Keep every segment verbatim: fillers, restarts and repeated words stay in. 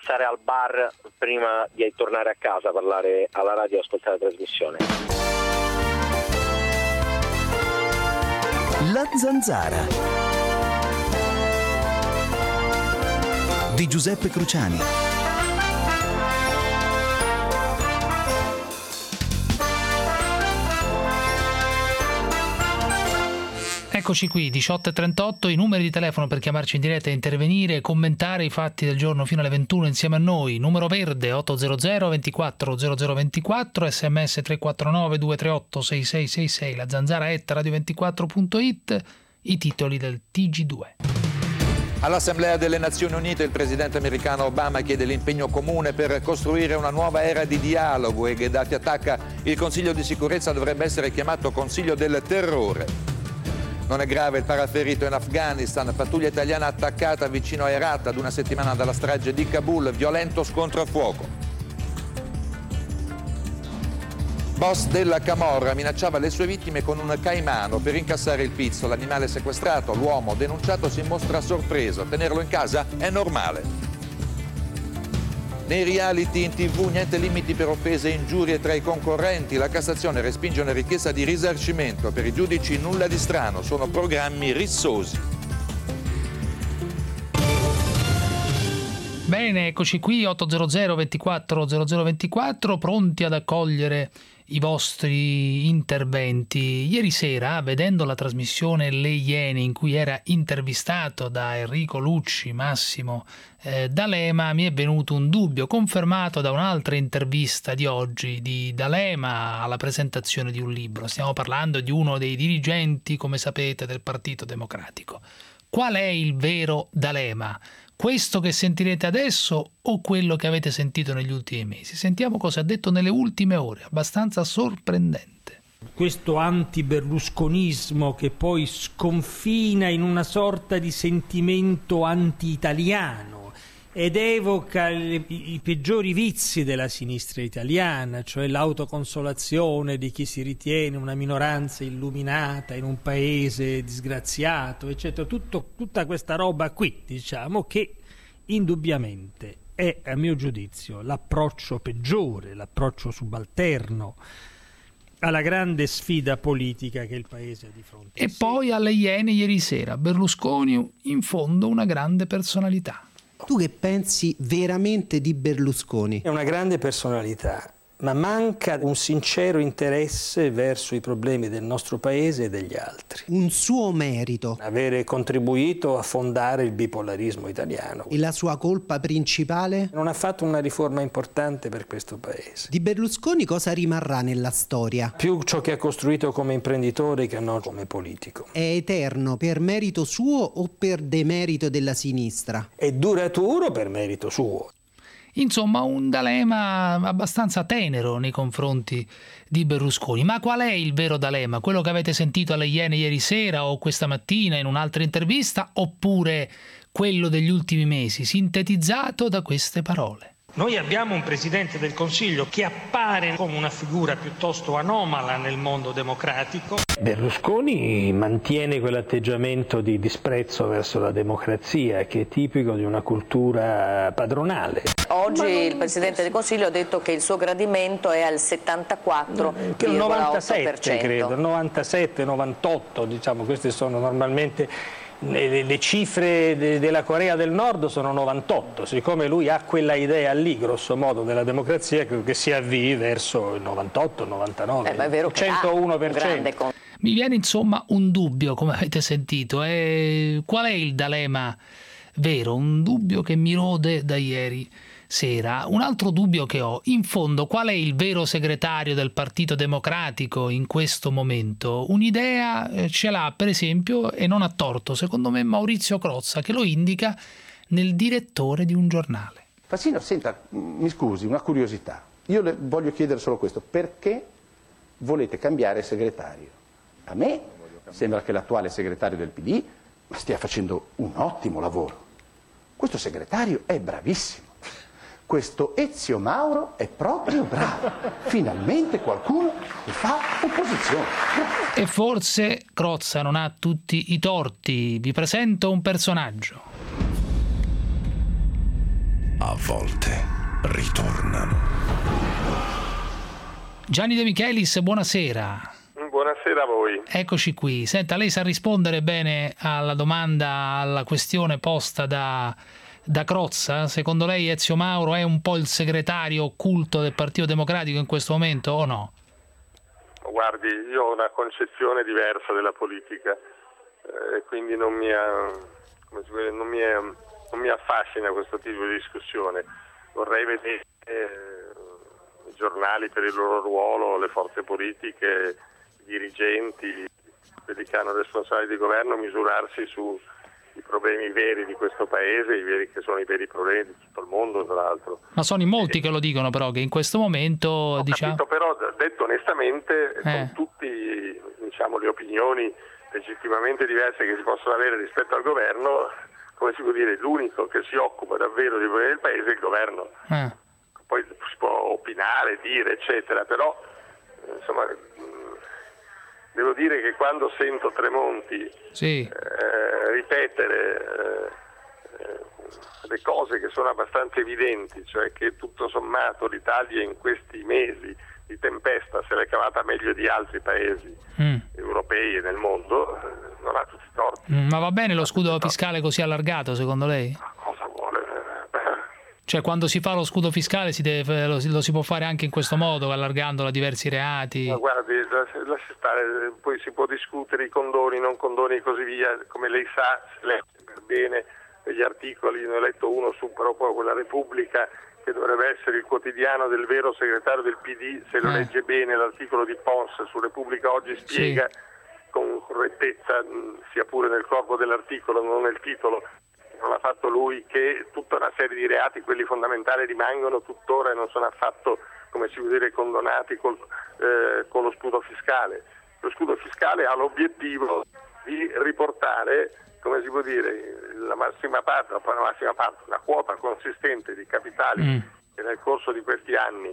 passare al bar prima di tornare a casa, parlare alla radio e ascoltare la trasmissione. La Zanzara di Giuseppe Cruciani. Eccoci qui, diciotto e trentotto, i numeri di telefono per chiamarci in diretta e intervenire, commentare i fatti del giorno fino alle ventuno insieme a noi. Numero verde otto zero zero ventiquattro zero zero ventiquattro, sms tre quattro nove due tre otto sei sei sei sei, la zanzara at radio ventiquattro punto it, i titoli del T G due. All'Assemblea delle Nazioni Unite il presidente americano Obama chiede l'impegno comune per costruire una nuova era di dialogo e Gheddafi attacca il Consiglio di sicurezza, dovrebbe essere chiamato Consiglio del terrore. Non è grave il paraferito in Afghanistan, pattuglia italiana attaccata vicino a Herat ad una settimana dalla strage di Kabul, violento scontro a fuoco. Boss della Camorra minacciava le sue vittime con un caimano per incassare il pizzo. L'animale sequestrato, l'uomo denunciato si mostra sorpreso. Tenerlo in casa è normale. Nei reality in tv niente limiti per offese e ingiurie tra i concorrenti. La Cassazione respinge una richiesta di risarcimento. Per i giudici nulla di strano, sono programmi rissosi. Bene, eccoci qui, otto zero zero ventiquattro zero zero ventiquattro, pronti ad accogliere i vostri interventi. Ieri sera, vedendo la trasmissione Le Iene in cui era intervistato da Enrico Lucci, Massimo eh, D'Alema, mi è venuto un dubbio confermato da un'altra intervista di oggi di D'Alema alla presentazione di un libro. Stiamo parlando di uno dei dirigenti, come sapete, del Partito Democratico. Qual è il vero D'Alema? Questo che sentirete adesso o quello che avete sentito negli ultimi mesi? Sentiamo cosa ha detto nelle ultime ore, abbastanza sorprendente. Questo anti-berlusconismo che poi sconfina in una sorta di sentimento anti-italiano ed evoca i, i peggiori vizi della sinistra italiana, cioè l'autoconsolazione di chi si ritiene una minoranza illuminata in un paese disgraziato, eccetera. Tutto, tutta questa roba qui, diciamo, che indubbiamente è, a mio giudizio, l'approccio peggiore, l'approccio subalterno alla grande sfida politica che il paese ha di fronte. E poi alle Iene ieri sera, Berlusconi in fondo una grande personalità. Tu che pensi veramente di Berlusconi? È una grande personalità, ma manca un sincero interesse verso i problemi del nostro paese e degli altri. Un suo merito. Avere contribuito a fondare il bipolarismo italiano. E la sua colpa principale? Non ha fatto una riforma importante per questo paese. Di Berlusconi cosa rimarrà nella storia? Più ciò che ha costruito come imprenditore che non come politico. È eterno per merito suo o per demerito della sinistra? È duraturo per merito suo. Insomma, un D'Alema abbastanza tenero nei confronti di Berlusconi. Ma qual è il vero D'Alema? Quello che avete sentito alle Iene ieri sera o questa mattina in un'altra intervista, oppure quello degli ultimi mesi, sintetizzato da queste parole? Noi abbiamo un Presidente del Consiglio che appare come una figura piuttosto anomala nel mondo democratico. Berlusconi mantiene quell'atteggiamento di disprezzo verso la democrazia che è tipico di una cultura padronale. Oggi non... il Presidente del Consiglio ha detto che il suo gradimento è al settantaquattro virgola otto per cento. Credo, novantasette novantotto, diciamo, queste sono normalmente... Le, le cifre de, della Corea del Nord sono novantotto, siccome lui ha quella idea lì, grosso modo, della democrazia, credo che si avvii verso il novantotto, novantanove, eh, ma è vero che centouno per cento. Con... Mi viene insomma un dubbio, come avete sentito, e qual è il D'Alema vero? Un dubbio che mi rode da ieri sera. Un altro dubbio che ho, in fondo, qual è il vero segretario del Partito Democratico in questo momento? Un'idea eh, ce l'ha, per esempio, e non a torto, secondo me, Maurizio Crozza, che lo indica nel direttore di un giornale. Fassino, senta, mi scusi, una curiosità. Io le voglio chiedere solo questo. Perché volete cambiare segretario? A me sembra che l'attuale segretario del P D stia facendo un ottimo lavoro. Questo segretario è bravissimo. Questo Ezio Mauro è proprio bravo. Finalmente qualcuno che fa opposizione. E forse Crozza non ha tutti i torti. Vi presento un personaggio. a volte ritornano. Gianni De Michelis, buonasera. Buonasera a voi. Eccoci qui. Senta, lei sa rispondere bene alla domanda, alla questione posta da, da Crozza? Secondo lei Ezio Mauro è un po' il segretario occulto del Partito Democratico in questo momento o no? Guardi, io ho una concezione diversa della politica e eh, quindi non mi, come si vede, non, mi è, non mi affascina questo tipo di discussione. Vorrei vedere eh, i giornali per il loro ruolo, le forze politiche, i dirigenti, quelli che hanno responsabilità di governo, misurarsi sui problemi veri di questo paese, i veri, che sono i veri problemi di tutto il mondo, tra l'altro. Ma sono in molti che lo dicono, però, che in questo momento, Ho diciamo... capito, però, detto onestamente, eh. con tutte diciamo, le opinioni legittimamente diverse che si possono avere rispetto al governo, come si può dire, l'unico che si occupa davvero di problemi del paese è il governo. Eh. Poi si può opinare, dire, eccetera, però, insomma... Devo dire che quando sento Tremonti sì. eh, ripetere eh, eh, le cose che sono abbastanza evidenti, cioè che tutto sommato l'Italia in questi mesi di tempesta se l'è cavata meglio di altri paesi mm. europei e nel mondo, eh, non ha tutti i torti. Mm, ma va bene lo scudo fiscale così allargato, secondo lei? Cosa vuole? Cioè quando si fa lo scudo fiscale si deve, lo, lo si può fare anche in questo modo, allargandolo a diversi reati? Ma guardi, lasci stare, poi si può discutere i condoni, non condoni e così via, come lei sa, se legge per bene degli articoli, ne ho letto uno su proprio quella Repubblica, che dovrebbe essere il quotidiano del vero segretario del P D, se lo eh. legge bene l'articolo di Pons su Repubblica Oggi spiega sì. con correttezza, sia pure nel corpo dell'articolo, non nel titolo, non ha fatto lui, che tutta una serie di reati, quelli fondamentali, rimangono tuttora e non sono affatto, come si può dire, condonati col, eh, con lo scudo fiscale. Lo scudo fiscale ha l'obiettivo di riportare, come si può dire, la massima parte, la massima parte, una quota consistente di capitali mm. che nel corso di questi anni,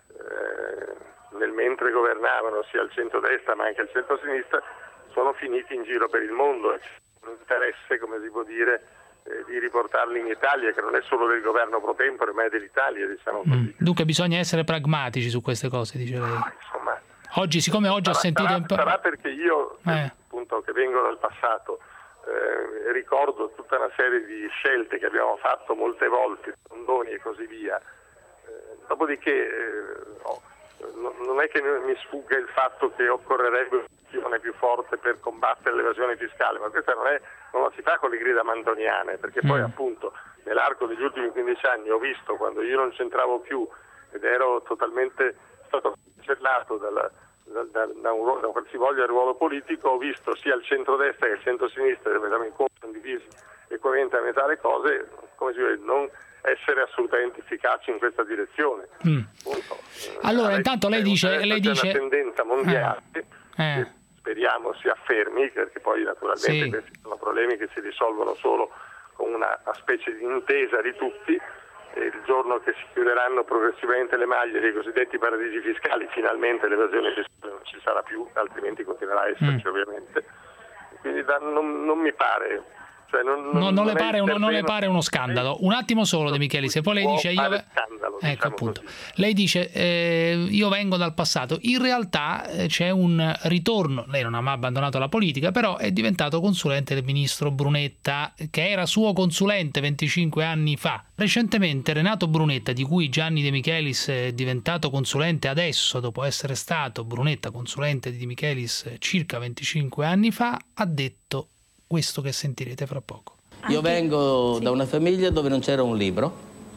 eh, nel mentre governavano sia il centrodestra ma anche il centrosinistra, sono finiti in giro per il mondo e c'è un interesse, come si può dire, di riportarli in Italia, che non è solo del governo pro tempore ma è dell'Italia, diciamo così. Mm. Dunque bisogna essere pragmatici su queste cose, dice lei. Ah, insomma, oggi, siccome oggi sarà, ho sentito... Sarà, sarà perché io, eh. appunto, che vengo dal passato, eh, ricordo tutta una serie di scelte che abbiamo fatto molte volte, condoni e così via. Eh, dopodiché eh, oh, non è che mi sfugga il fatto che occorrerebbe un'azione più forte per combattere l'evasione fiscale, ma questa non, è, non la si fa con le grida mantoniane, perché poi mm. appunto nell'arco degli ultimi quindici anni ho visto, quando io non c'entravo più ed ero totalmente stato cancellato dalla, da, da, da, un, da qualsivoglia ruolo politico, ho visto sia il centrodestra che il centrosinistra, che in conto condivisi equamente a metà le cose, come si vede, non essere assolutamente efficaci in questa direzione. Mm. Allora, intanto lei dice... Lei dice... È una tendenza mondiale eh. Eh. che speriamo si affermi, perché poi naturalmente sì. questi sono problemi che si risolvono solo con una, una specie di intesa di tutti, e il giorno che si chiuderanno progressivamente le maglie dei cosiddetti paradisi fiscali, finalmente l'evasione fiscale non ci sarà più, altrimenti continuerà a esserci mm. ovviamente. Quindi da, non, non mi pare... Cioè non, non, non, non, le pare uno, terreno... non le pare uno scandalo. Un attimo solo, De Michelis, se poi lei dice io scandalo, ecco diciamo appunto così. Lei dice eh, io vengo dal passato. In realtà eh, c'è un ritorno. Lei non ha mai abbandonato la politica, però è diventato consulente del ministro Brunetta, che era suo consulente venticinque anni fa. Recentemente Renato Brunetta, di cui Gianni De Michelis è diventato consulente adesso, dopo essere stato Brunetta consulente di De Michelis circa venticinque anni fa, ha detto questo che sentirete fra poco. Io vengo sì. da una famiglia dove non c'era un libro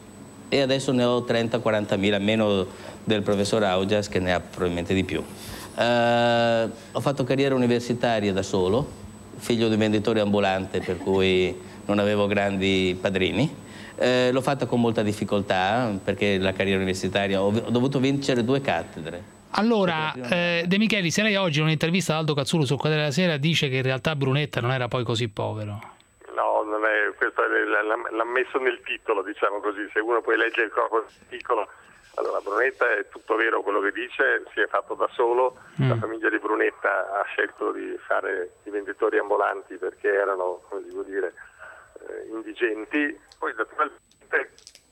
e adesso ne ho trenta quaranta mila, meno del professor Augias, che ne ha probabilmente di più. Uh, ho fatto carriera universitaria da solo, figlio di un venditore ambulante, per cui non avevo grandi padrini. Uh, l'ho fatta con molta difficoltà, perché la carriera universitaria ho, ho dovuto vincere due cattedre. Allora, eh, De Michelis, se lei oggi in un'intervista ad Aldo Cazzullo sul Corriere della Sera dice che in realtà Brunetta non era poi così povero. No, non è, questo è, l'ha messo nel titolo, diciamo così, se uno poi legge il corpo dell'articolo. Allora, Brunetta è tutto vero quello che dice, si è fatto da solo, mm. la famiglia di Brunetta ha scelto di fare i venditori ambulanti perché erano, come devo dire, eh, indigenti, poi naturalmente nel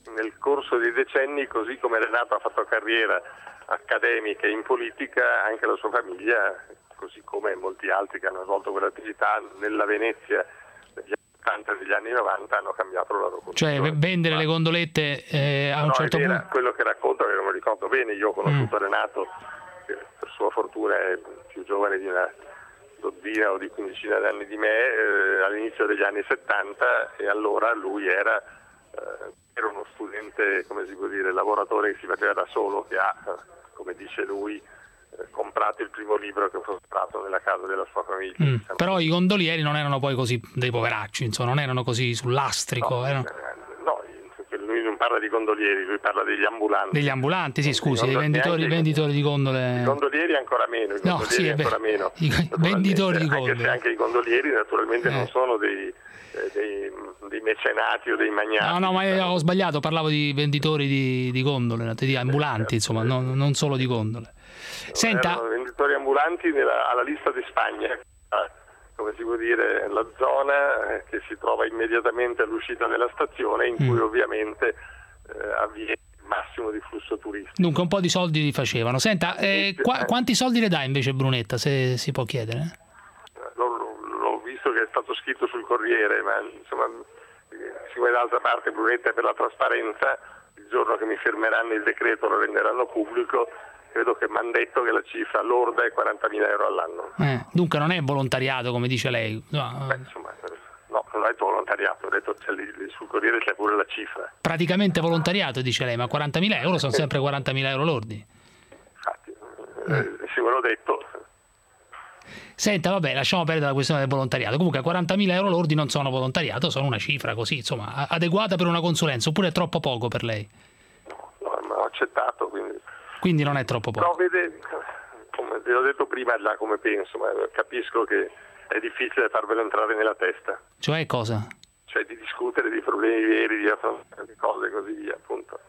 corso dei decenni, così come Renato ha fatto carriera accademica e in politica, anche la sua famiglia, così come molti altri che hanno svolto quell'attività nella Venezia degli anni ottanta e degli anni novanta, hanno cambiato la loro condizione. Cioè vendere le gondolette eh, a un no, certo è vera, punto... quello che racconto, che non mi ricordo bene, io ho conosciuto mm. Renato, che per sua fortuna è più giovane di una dozzina o di quindicina d'anni di me, eh, all'inizio degli anni settanta, e allora lui era, eh, era uno studente, come si può dire, lavoratore che si faceva da solo, che ha, come dice lui, eh, comprato il primo libro che fu comprato nella casa della sua famiglia. Mm. Però i gondolieri non erano poi così dei poveracci, insomma, non erano così sul lastrico. No, erano... no, lui non parla di gondolieri, lui parla degli ambulanti. Degli ambulanti, sì, scusi, dei venditori, venditori di gondole. I gondolieri ancora meno, i no, sì, ancora beh, meno. I venditori di gondole. Anche se anche i gondolieri naturalmente eh. non sono dei, eh, dei, dei mecenati o dei magnati. No, no, ma io ho sbagliato, parlavo di venditori di, di gondole, di ambulanti, insomma, non, non solo di gondole. Senta... Erano venditori ambulanti nella, alla lista di Spagna, come si può dire, la zona che si trova immediatamente all'uscita della stazione, in cui mm. ovviamente eh, avviene il massimo di flusso turistico. Dunque un po' di soldi li facevano. Senta, eh, qua, quanti soldi le dà invece Brunetta, se si può chiedere? L'ho, l'ho visto che è stato scritto sul Corriere, ma insomma, siccome d'altra parte Brunetta è per la trasparenza, il giorno che mi firmeranno il decreto lo renderanno pubblico. Credo che mi hanno detto che la cifra lorda è quarantamila euro all'anno. Eh, dunque non è volontariato, come dice lei? No, Beh, insomma, no, non ho detto volontariato, ho detto c'è lì, sul Corriere c'è pure la cifra. Praticamente volontariato, dice lei, ma quarantamila euro sono sempre quarantamila euro lordi. Infatti, eh, sì, me l'ho detto. Senta, vabbè, lasciamo perdere la questione del volontariato. Comunque quarantamila euro lordi non sono volontariato, sono una cifra così, insomma, adeguata per una consulenza, oppure è troppo poco per lei? No, no, ma ho accettato, quindi... Quindi non è troppo poco. No, vede, come vi ho detto prima, là come penso, ma capisco che è difficile farvelo entrare nella testa. Cioè cosa? Cioè di discutere di problemi veri, di affrontare di cose e così via, appunto.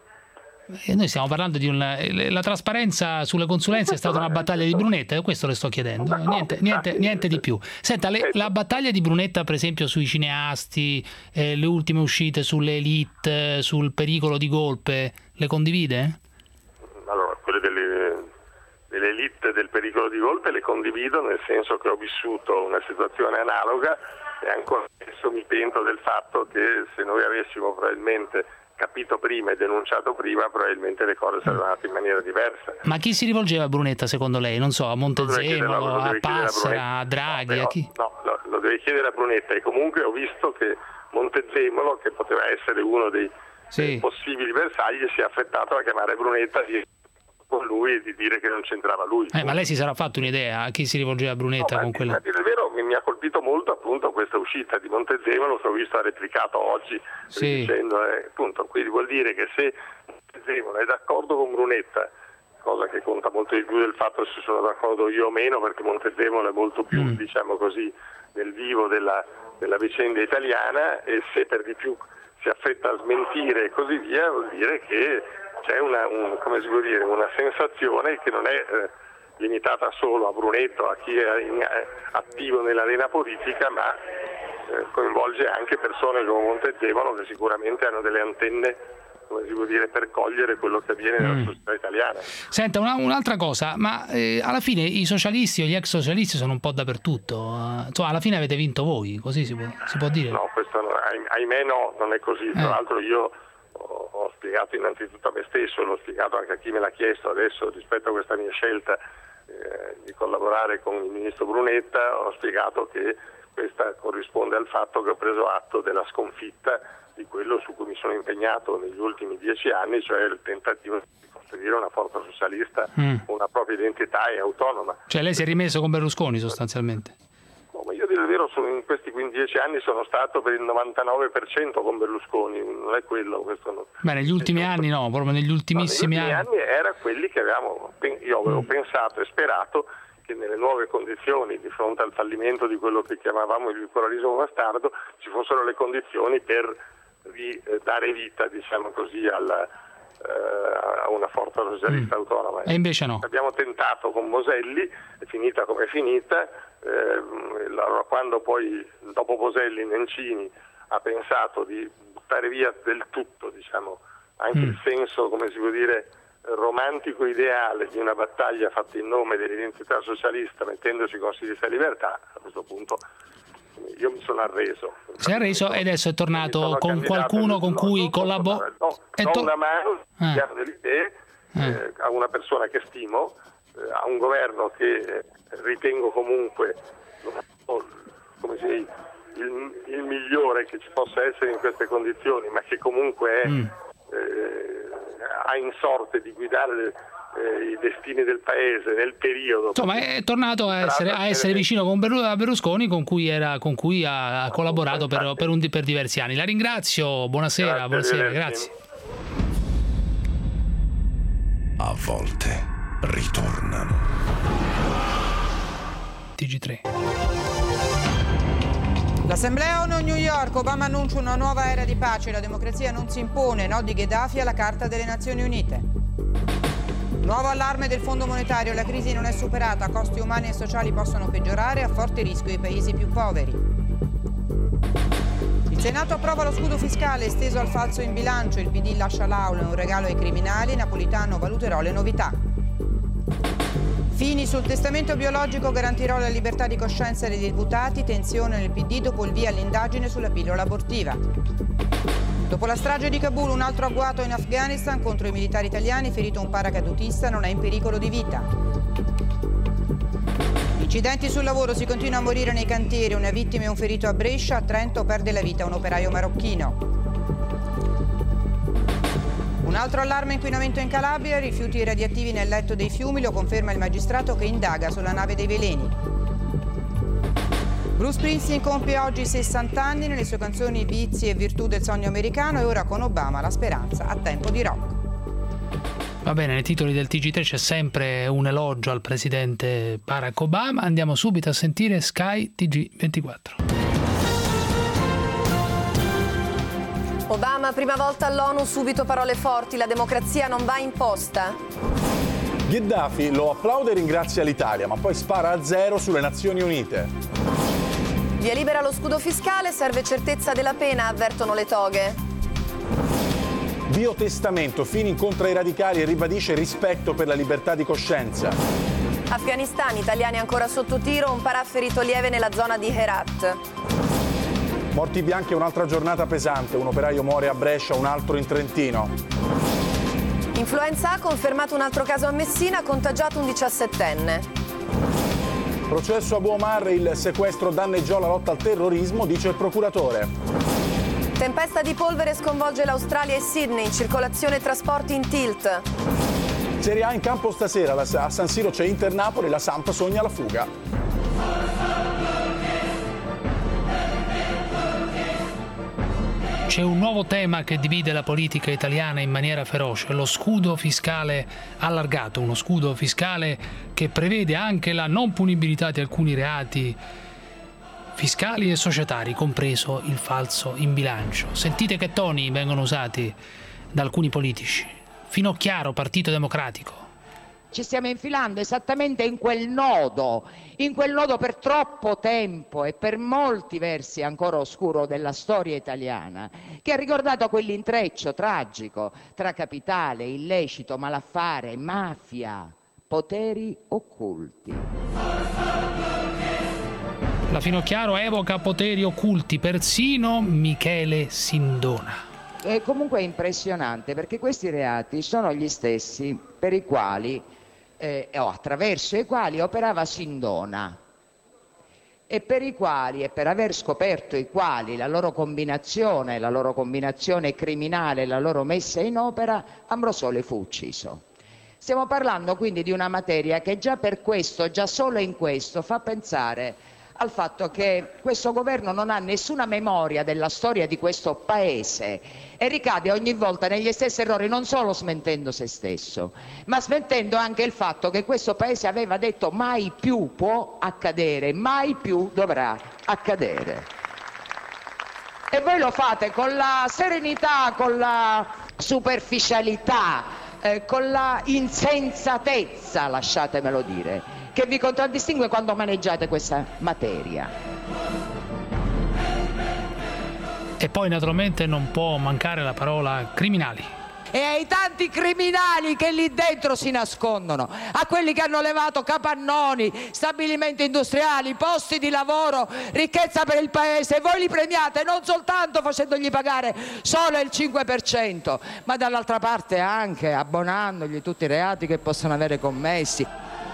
E noi stiamo parlando di un... La trasparenza sulle consulenze è stata una battaglia di Brunetta, e questo le sto chiedendo, niente, niente, niente di più. Senta, le, la battaglia di Brunetta per esempio sui cineasti, eh, le ultime uscite sulle elite, sul pericolo di golpe, le condivide? Allora, quelle delle, delle elite del pericolo di golpe le condivido, nel senso che ho vissuto una situazione analoga e ancora adesso mi pento del fatto che se noi avessimo probabilmente capito prima e denunciato prima, probabilmente le cose sarebbero andate in maniera diversa. Ma chi si rivolgeva a Brunetta secondo lei? Non so, a Montezemolo, a Passera, a Draghi, no, a chi? No, lo, lo deve chiedere a Brunetta, e comunque ho visto che Montezemolo, che poteva essere uno dei sì. possibili bersagli, si è affrettato a chiamare Brunetta di con lui e di dire che non c'entrava lui. Eh, ma lei si sarà fatto un'idea a chi si rivolgeva a Brunetta? No, con quella... A dire il vero, mi, mi ha colpito molto appunto questa uscita di Montezemolo, che ho visto replicato oggi, sì. dicendo, eh, appunto, quindi vuol dire che se Montezemolo è d'accordo con Brunetta, cosa che conta molto di più del fatto se sono d'accordo io o meno, perché Montezemolo è molto più, mm. diciamo così, nel vivo della, della vicenda italiana, e se per di più si affretta a smentire e così via, vuol dire che c'è una, un, come si può dire, una sensazione che non è eh, limitata solo a Brunetto, a chi è in, eh, attivo nell'arena politica, ma eh, coinvolge anche persone come Montezemolo, che sicuramente hanno delle antenne, come si può dire, per cogliere quello che avviene nella mm. società italiana. Senta, una, un'altra cosa, ma eh, alla fine i socialisti o gli ex socialisti sono un po' dappertutto, uh, insomma alla fine avete vinto voi, così si può, si può dire? No, questo no, ahimè no, non è così, tra eh. l'altro io ho spiegato innanzitutto a me stesso, l'ho spiegato anche a chi me l'ha chiesto adesso rispetto a questa mia scelta eh, di collaborare con il ministro Brunetta, ho spiegato che questa corrisponde al fatto che ho preso atto della sconfitta di quello su cui mi sono impegnato negli ultimi dieci anni, cioè il tentativo di costruire una forza socialista mm. con una propria identità e autonoma. Cioè lei si è rimesso con Berlusconi sostanzialmente? No, ma io a dire il vero, sono, in questi quindici anni sono stato per il novantanove per cento con Berlusconi, non è quello. Questo non... Beh, negli ultimi anni no, proprio negli ultimissimi no, negli anni. anni era quelli che avevamo, io avevo mm. pensato e sperato che nelle nuove condizioni, di fronte al fallimento di quello che chiamavamo il bipolarismo bastardo, ci fossero le condizioni per di, eh, dare vita, diciamo così, alla, eh, a una forza socialista mm. autonoma. E invece no. Abbiamo tentato con Boselli, è finita come è finita. Eh, quando poi dopo Boselli Nencini ha pensato di buttare via del tutto, diciamo, anche Mm. il senso, come si può dire, romantico ideale di una battaglia fatta in nome dell'identità socialista, mettendosi con Sinistra e Libertà, a questo punto io mi sono arreso. Si è arreso e adesso è tornato sono con candidato, qualcuno con no, cui non collabora. posso fare, no, è do to- una mano sul Ah. piano delle idee eh, a una persona che stimo, eh, a un governo che eh, ritengo comunque come si dice, il, il migliore che ci possa essere in queste condizioni, ma che comunque è, Mm. eh, ha in sorte di guidare le, eh, i destini del paese nel periodo. Insomma, è tornato a essere, a essere vicino con Berlu- a Berlusconi, con cui, era, con cui ha, ha collaborato per, per, un, per diversi anni. La ringrazio, buonasera, Grazie, buonasera, grazie. grazie. A volte ritornano. T G tre. L'Assemblea ONU New York, Obama annuncia una nuova era di pace, la democrazia non si impone, no di Gheddafi alla Carta delle Nazioni Unite. Nuovo allarme del Fondo Monetario, la crisi non è superata, costi umani e sociali possono peggiorare, a forte rischio i paesi più poveri. Il Senato approva lo scudo fiscale esteso al falso in bilancio, il P D lascia l'aula, un regalo ai criminali, Napolitano valuterò le novità. Fini sul testamento biologico, garantirò la libertà di coscienza dei deputati, tensione nel P D dopo il via all'indagine sulla pillola abortiva. Dopo la strage di Kabul, un altro agguato in Afghanistan contro i militari italiani, ferito un paracadutista, non è in pericolo di vita. Incidenti sul lavoro, si continua a morire nei cantieri, una vittima e un ferito a Brescia, a Trento perde la vita un operaio marocchino. Un altro allarme inquinamento in Calabria, rifiuti radioattivi nel letto dei fiumi, lo conferma il magistrato che indaga sulla nave dei veleni. Bruce Springsteen compie oggi sessanta anni, nelle sue canzoni vizi e virtù del sogno americano, e ora con Obama la speranza a tempo di rock. Va bene, nei titoli del T G tre c'è sempre un elogio al presidente Barack Obama. Andiamo subito a sentire Sky T G ventiquattro. Obama, prima volta all'ONU, subito parole forti, la democrazia non va imposta. Gheddafi lo applaude e ringrazia l'Italia, ma poi spara a zero sulle Nazioni Unite. Via libera lo scudo fiscale, serve certezza della pena, avvertono le toghe. Biotestamento, Fini incontra i radicali e ribadisce rispetto per la libertà di coscienza. Afghanistan, italiani ancora sotto tiro, un parà ferito lieve nella zona di Herat. Morti bianchi, un'altra giornata pesante, un operaio muore a Brescia, un altro in Trentino. Influenza A, confermato un altro caso a Messina, contagiato un diciassettenne. Processo Abu Omar, il sequestro danneggiò la lotta al terrorismo, dice il procuratore. Tempesta di polvere sconvolge l'Australia e Sydney, circolazione e trasporti in tilt. Serie A in campo stasera, a San Siro c'è Inter-Napoli, la Samp sogna la fuga. C'è un nuovo tema che divide la politica italiana in maniera feroce, lo scudo fiscale allargato, uno scudo fiscale che prevede anche la non punibilità di alcuni reati fiscali e societari, compreso il falso in bilancio. Sentite che toni vengono usati da alcuni politici. Finocchiaro, Partito Democratico. Ci stiamo infilando esattamente in quel nodo, in quel nodo per troppo tempo e per molti versi ancora oscuro della storia italiana, che ha ricordato quell'intreccio tragico tra capitale, illecito, malaffare, mafia, poteri occulti. La Finocchiaro evoca poteri occulti, persino Michele Sindona. È comunque impressionante, perché questi reati sono gli stessi per i quali Eh, o attraverso i quali operava Sindona e per i quali, e per aver scoperto i quali, la loro combinazione, la loro combinazione criminale, la loro messa in opera, Ambrosoli fu ucciso. Stiamo parlando quindi di una materia che già per questo, già solo in questo, fa pensare al fatto che questo governo non ha nessuna memoria della storia di questo paese e ricade ogni volta negli stessi errori, non solo smentendo se stesso, ma smentendo anche il fatto che questo paese aveva detto mai più può accadere, mai più dovrà accadere. E voi lo fate con la serenità, con la superficialità, eh, con la insensatezza, lasciatemelo dire, che vi contraddistingue quando maneggiate questa materia. E poi naturalmente non può mancare la parola criminali. e ai tanti criminali che lì dentro si nascondono, a quelli che hanno levato capannoni, stabilimenti industriali, posti di lavoro, ricchezza per il paese. Voi li premiate non soltanto facendogli pagare solo il cinque per cento, ma dall'altra parte anche abbonandogli tutti i reati che possono avere commessi.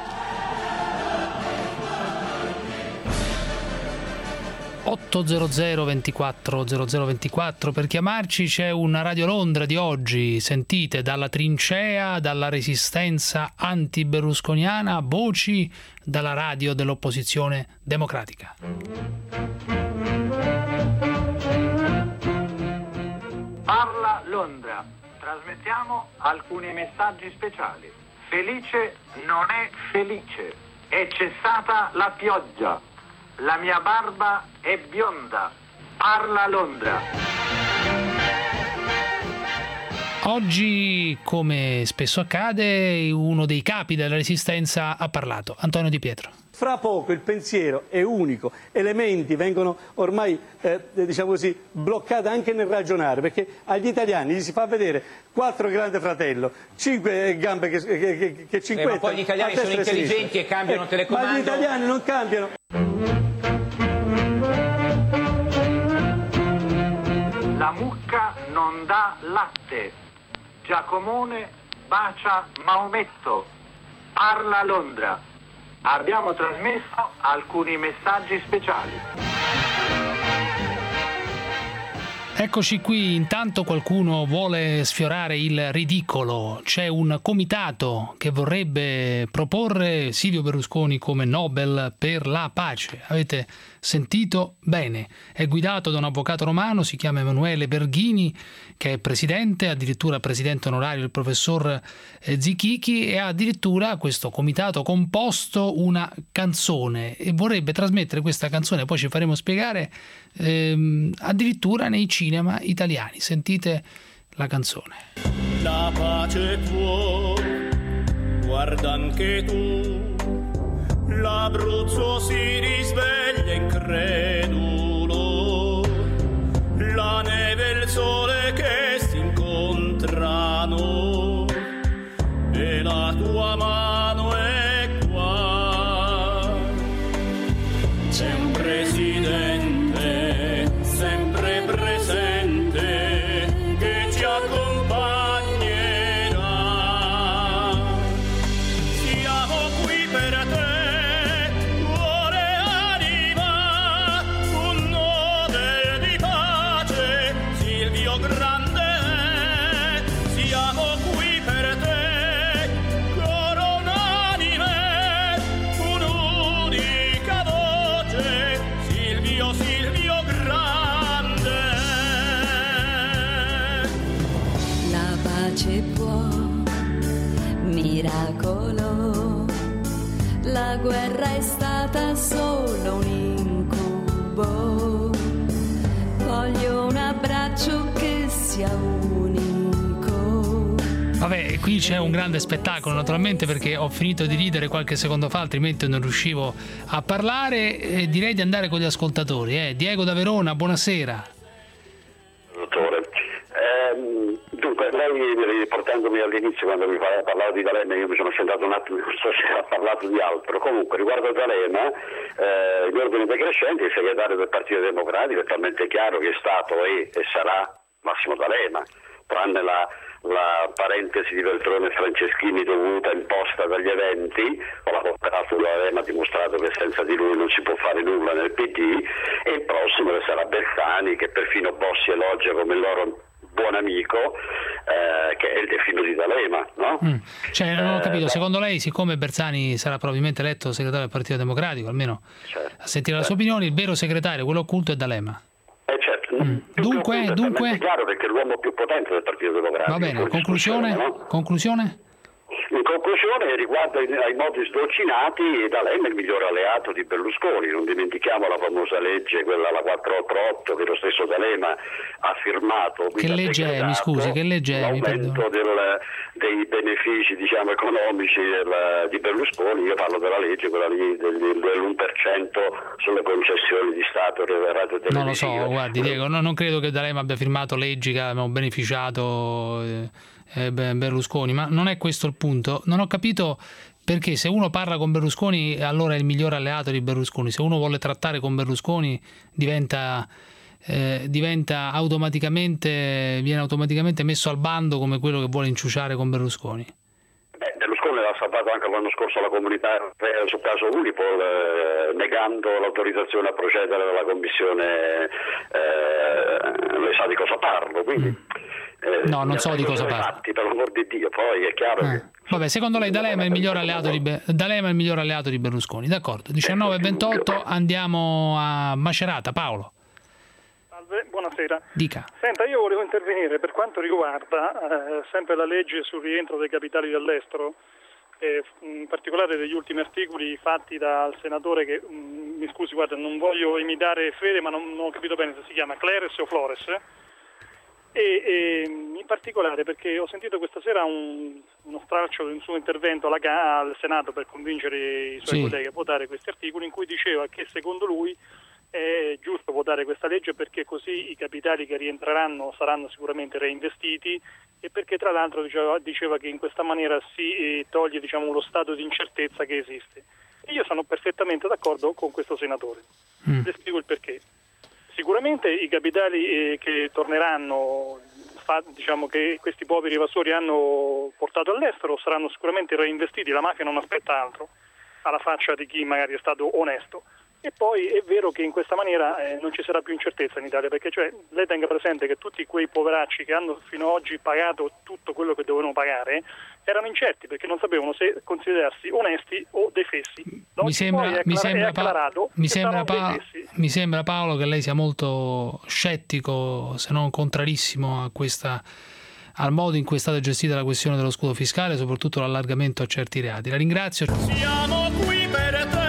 ottocento ventiquattro zero zero ventiquattro per chiamarci. C'è una Radio Londra di oggi, sentite, dalla trincea, dalla resistenza anti-berlusconiana, voci dalla radio dell'opposizione democratica. Parla Londra, trasmettiamo alcuni messaggi speciali. Felice non è felice, è cessata la pioggia. La mia barba è bionda. Parla Londra. Oggi, come spesso accade, uno dei capi della resistenza ha parlato, Antonio Di Pietro. Fra poco il pensiero è unico, elementi vengono ormai, eh, diciamo così, bloccati anche nel ragionare, perché agli italiani gli si fa vedere quattro grande fratello, cinque gambe che, che, che, che cinquetta. Eh, ma poi gli italiani sono intelligenti e cambiano eh, telecomando. Ma gli italiani non cambiano. La mucca non dà latte. Giacomone bacia Maometto. Parla Londra. Abbiamo trasmesso alcuni messaggi speciali. Eccoci qui, intanto qualcuno vuole sfiorare il ridicolo. C'è un comitato che vorrebbe proporre Silvio Berlusconi come Nobel per la pace. Avete sentito bene. È guidato da un avvocato romano, si chiama Emanuele Berghini, che è presidente, addirittura presidente onorario del professor Zichichi, e ha addirittura questo comitato composto una canzone e vorrebbe trasmettere questa canzone, poi ci faremo spiegare, ehm, addirittura nei cinema italiani. Sentite la canzone. La pace tua, guarda anche tu, l'Abruzzo si risveglia incredulo, la neve e il sole che si incontrano e la tua mano è qua. C'è un presidente sempre presente che ci accompagnerà. Siamo qui per te. Miracolo, la guerra è stata solo un incubo, voglio un abbraccio che sia unico. Vabbè, qui c'è un grande spettacolo naturalmente, perché ho finito di ridere qualche secondo fa, altrimenti non riuscivo a parlare. E direi di andare con gli ascoltatori. eh. Diego da Verona, buonasera. Dottore, ehm, dunque lei riportandomi all'inizio quando mi parlava di D'Alema, io mi sono sentato un attimo, non so se ha parlato di altro. Comunque riguardo a D'Alema, eh, gli ordini decrescenti, il segretario del Partito Democratico è talmente chiaro che è stato è, e sarà Massimo D'Alema, tranne la, la parentesi di Veltroni e Franceschini dovuta imposta dagli eventi, o la peraltro D'Alema ha dimostrato che senza di lui non si può fare nulla nel P D, e il prossimo che sarà Bersani, che perfino Bossi elogia come il loro buon amico, eh, che è il defino di D'Alema, no? Mm. Cioè, non ho capito, eh, secondo lei, siccome Bersani sarà probabilmente eletto segretario del Partito Democratico, almeno certo, a sentire certo. la sua opinione, il vero segretario, quello occulto, è D'Alema. Eh certo. Mm. Dunque, è dunque... è chiaro, perché è l'uomo più potente del Partito Democratico. Va bene, conclusione? No? Conclusione? In conclusione, riguardo ai, ai modi sdolcinati, D'Alema è il migliore alleato di Berlusconi. Non dimentichiamo la famosa legge, quella la quattrocentoottantaotto, che lo stesso D'Alema ha firmato. Che legge è? Mi scusi, che legge è? Mi l'aumento del, dei benefici, diciamo, economici del, di Berlusconi. Io parlo della legge, quella lì del, dell'uno per cento sulle concessioni di Stato radio televisive. Non lo so, guardi Diego, no, non credo che D'Alema abbia firmato leggi che abbiamo beneficiato... Eh, eh, Berlusconi, ma non è questo il punto. Non ho capito perché se uno parla con Berlusconi allora è il migliore alleato di Berlusconi, se uno vuole trattare con Berlusconi diventa, eh, diventa automaticamente, viene automaticamente messo al bando come quello che vuole inciuciare con Berlusconi. Beh, Berlusconi l'ha salvato anche l'anno scorso alla comunità europea sul caso Unipol, eh, negando l'autorizzazione a procedere dalla commissione, eh, lei sa di cosa parlo, quindi... Eh, no, non so di cosa parlo. Fatti, per l'amor di Dio, poi è chiaro eh. che... Vabbè, secondo lei D'Alema è il migliore alleato di, Be- D'Alema è il migliore alleato di Berlusconi, d'accordo. diciannove e ventotto, andiamo a Macerata. Paolo. Salve, buonasera. Dica. Senta, io volevo intervenire per quanto riguarda eh, sempre la legge sul rientro dei capitali dall'estero, eh, in particolare degli ultimi articoli fatti dal senatore che, mh, mi scusi, guarda, non voglio imitare Fede, ma non, non ho capito bene se si chiama Cleres o Flores. E, e in particolare perché ho sentito questa sera un, uno stralcio di un suo intervento alla, al Senato per convincere i suoi sì. colleghi a votare questi articoli, in cui diceva che secondo lui è giusto votare questa legge perché così i capitali che rientreranno saranno sicuramente reinvestiti e perché tra l'altro diceva, diceva che in questa maniera si eh, toglie, diciamo, lo stato di incertezza che esiste. E io sono perfettamente d'accordo con questo senatore. Mm. Le spiego il perché. Sicuramente i capitali eh, che torneranno, fa, diciamo che questi poveri evasori hanno portato all'estero, saranno sicuramente reinvestiti, la mafia non aspetta altro, alla faccia di chi magari è stato onesto. E poi è vero che in questa maniera eh, non ci sarà più incertezza in Italia, perché cioè lei tenga presente che tutti quei poveracci che hanno fino ad oggi pagato tutto quello che dovevano pagare erano incerti perché non sapevano se considerarsi onesti o dei fessi. Mi sembra, mi, sembra pa- mi, sembra pa- mi sembra Paolo che lei sia molto scettico, se non contrarissimo a questa, al modo in cui è stata gestita la questione dello scudo fiscale, soprattutto l'allargamento a certi reati. La ringrazio. Siamo qui per te.